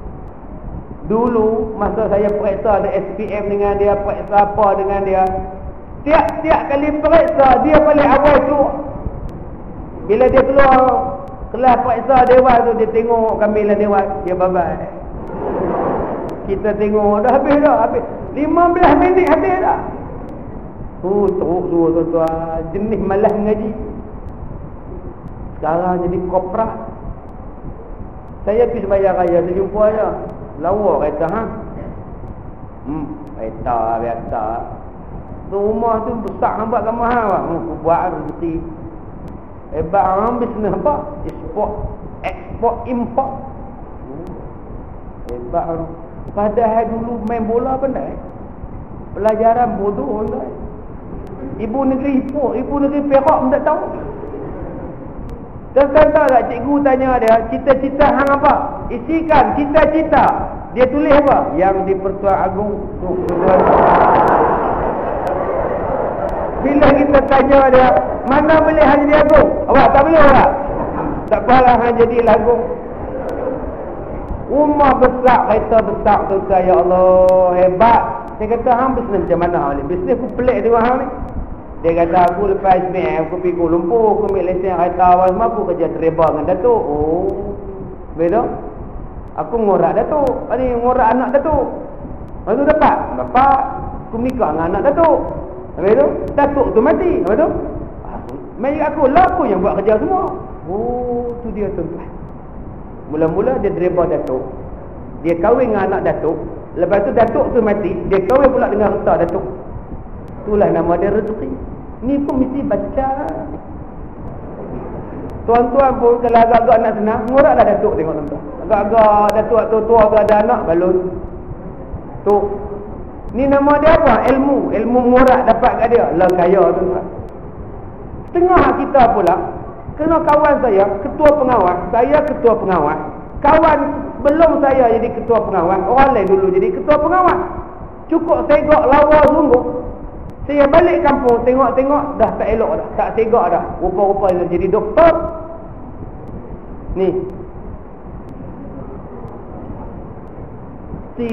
Dulu masa saya periksa ada S P M dengan dia, periksa apa dengan dia, tiap-tiap kali periksa dia paling awal keluar. Bila dia keluar kelas periksa dewan tu, dia tengok kambing dewan, dia bye-bye. Kita tengok dah habis dah, habis lima belas minit habis dah. Oh, teruk suruh tuan-tuan. Jenis malas mengaji. Sekarang jadi koprak. Saya pergi sembahyang raya, saya jumpa je. Lawa kereta ha. Hmm, kereta biasa. Tu rumah tu besar nampak kat mahal lah. Hmm, buat rezeki. Hebat orang bisnes apa? Ekspor, ekspor import. Hmm. Hebat orang. Padahal dulu main bola pandai. Pelajaran bodoh pandai. Ibu negeri Ipoh, ibu negeri Perak pun tak tahu. Tuan-tuan tahu tak, cikgu tanya dia, cita-cita hang apa? Isikan cita-cita. Dia tulis apa? Yang di Pertuan Agong. Tuan. Bila kita tanya dia, mana boleh hang jadi agung? Awak tak boleh tak? Tak apalah hang jadi agung. Rumah besar, kereta besar, tuan-tuan, ya Allah, hebat. Saya kata, hang bisnes macam mana hang ni? Bisnes aku pelik tengok hang ni. Dia kata, aku lepas S B M, aku pergi Kuala Lumpur, aku ambil lesen kereta awal semua, aku kerja driver dengan Datuk. Oh, beda. Aku ngorak Datuk. Ni ngorak anak Datuk. Lepas tu dapat? Dapat. Aku menikah dengan anak Datuk. Lepas tu, Datuk tu mati. Lepas tu, mari aku lah, aku yang buat kerja semua. Oh, tu dia tuan-tuan. Mula-mula dia driver Datuk. Dia kahwin dengan anak Datuk. Lepas tu Datuk tu mati, dia kahwin pula dengan harta Datuk. Itulah nama dia rezeki. Ni pun mesti baca. Tuan-tuan pun kalau agak-agak nak senang, ngoraklah Datuk tengok tuan-tuan. Agak-agak Datuk tua-tua tu ada anak, balun. Tu. Ni nama dia apa? Ilmu. Ilmu ngorak dapat kat dia. Lah kaya tuan-tuan. Setengah kita pula, kena kawan saya, ketua pengawas. Saya ketua pengawas. Kawan belum saya jadi ketua pengawas, orang lain dulu jadi ketua pengawas. Cukup segak lawa sungguh. Saya balik kampung, tengok-tengok, dah tak elok dah. Tak segak dah. Rupa-rupa dia jadi doktor. Ni. Si.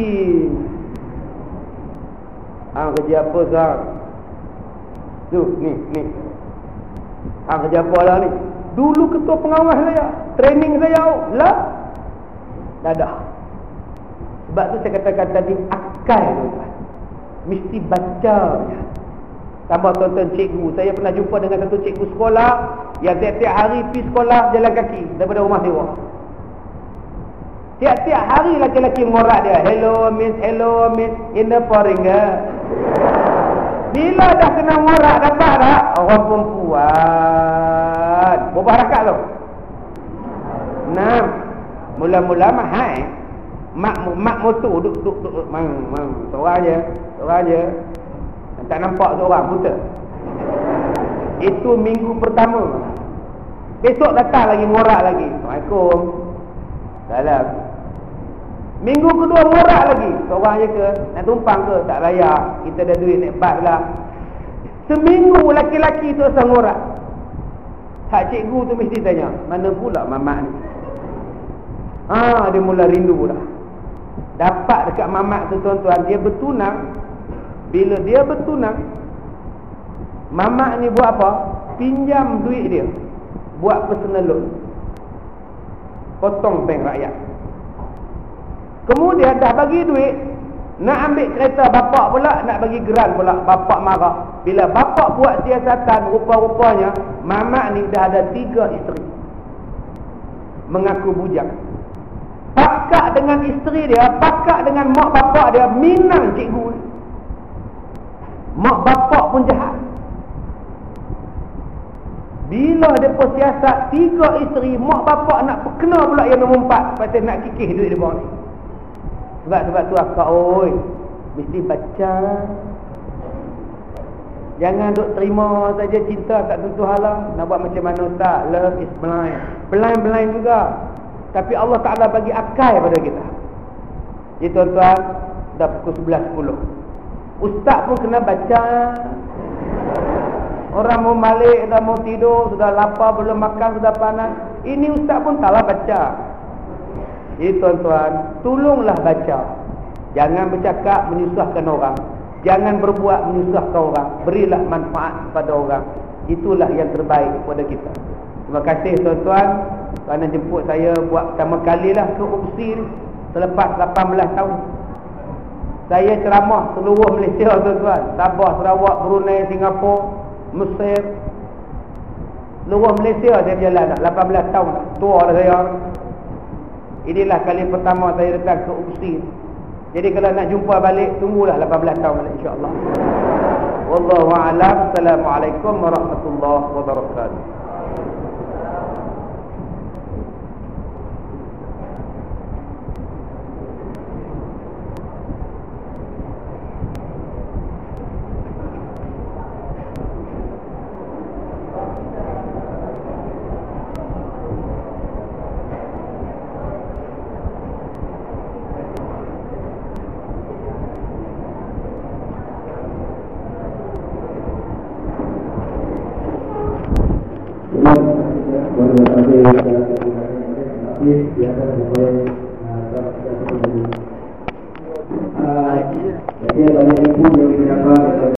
Hang kerja apa sekarang? Tu, ni, ni. Hang kerja apa lah ni? Dulu ketua pengawas saya. Training saya, lah. Dah dah. Sebab tu saya katakan tadi, akal tuan-tuan. Mesti baca. Tambah tuan-tuan cikgu, saya pernah jumpa dengan satu cikgu sekolah yang tiap-tiap hari pergi sekolah jalan kaki daripada rumah sewa. Tiap-tiap hari laki-laki mengorak dia, hello miss, hello miss, in the Poringa. Bila dah kena mengorak dapat tak? Orang perempuan berapa rakaat tu? Enam. Mula-mula mahal. Mak mak motor duk duk duk mang mang seorang je, seorang je. Tak nampak seorang buta. Itu minggu pertama. Besok datang lagi ngorak lagi. Assalamualaikum. Salam. Minggu kedua ngorak lagi. Seorang je ke? Nak tumpang ke? Tak layak. Kita ada duit naik bas lah. Seminggu laki-laki tu asal ngorak. Hak cikgu tu mesti tanya, mana pula mamak ni? Ah, dia mula rindu dah. Dapat dekat mamak tu tuan-tuan, dia bertunang. Bila dia bertunang, mamak ni buat apa? Pinjam duit dia, buat personal loan, potong bank rakyat. Kemudian dah bagi duit, nak ambil kereta bapak pula, nak bagi geran pula. Bapak marah. Bila bapak buat siasatan, rupa-rupanya mamak ni dah ada tiga isteri, mengaku bujang. Pakak dengan isteri dia, pakak dengan mak bapak dia, minang cikgu. Mak bapak pun jahat. Bila dia persiasat tiga isteri, mak bapak nak perkena pula yang nombor empat, pasal nak kikih duit dia bawah ni. Sebab-sebab tu akak, oi, mesti baca. Jangan duk terima saja cinta tak tentu hala. Nak buat macam mana ustaz? Love is blind. Blind-blind juga. Tapi Allah Ta'ala bagi akal pada kita. Jadi tuan-tuan, dah pukul sebelas sepuluh. Ustaz pun kena baca. Orang mau balik, dah mau tidur, sudah lapar, belum makan, sudah panas. Ini ustaz pun taklah baca. Jadi tuan-tuan, tolonglah baca. Jangan bercakap menyusahkan orang. Jangan berbuat menyusahkan orang. Berilah manfaat kepada orang. Itulah yang terbaik kepada kita. Terima kasih tuan-tuan kerana jemput saya buat pertama kalilah ke U P S I selepas lapan belas tahun. Saya ceramah seluruh Malaysia tuan-tuan. Sabah, Sarawak, Brunei, Singapura, Mesir. Seluruh Malaysia saya berjalan dah. lapan belas tahun dah. Tua dah saya. Inilah kali pertama saya datang ke U P S I. Jadi kalau nak jumpa balik, tunggulah lapan belas tahun balik insya-Allah. Wallahu a'lam. Assalamualaikum warahmatullahi wabarakatuh. Jadi banyak ibu yang dapat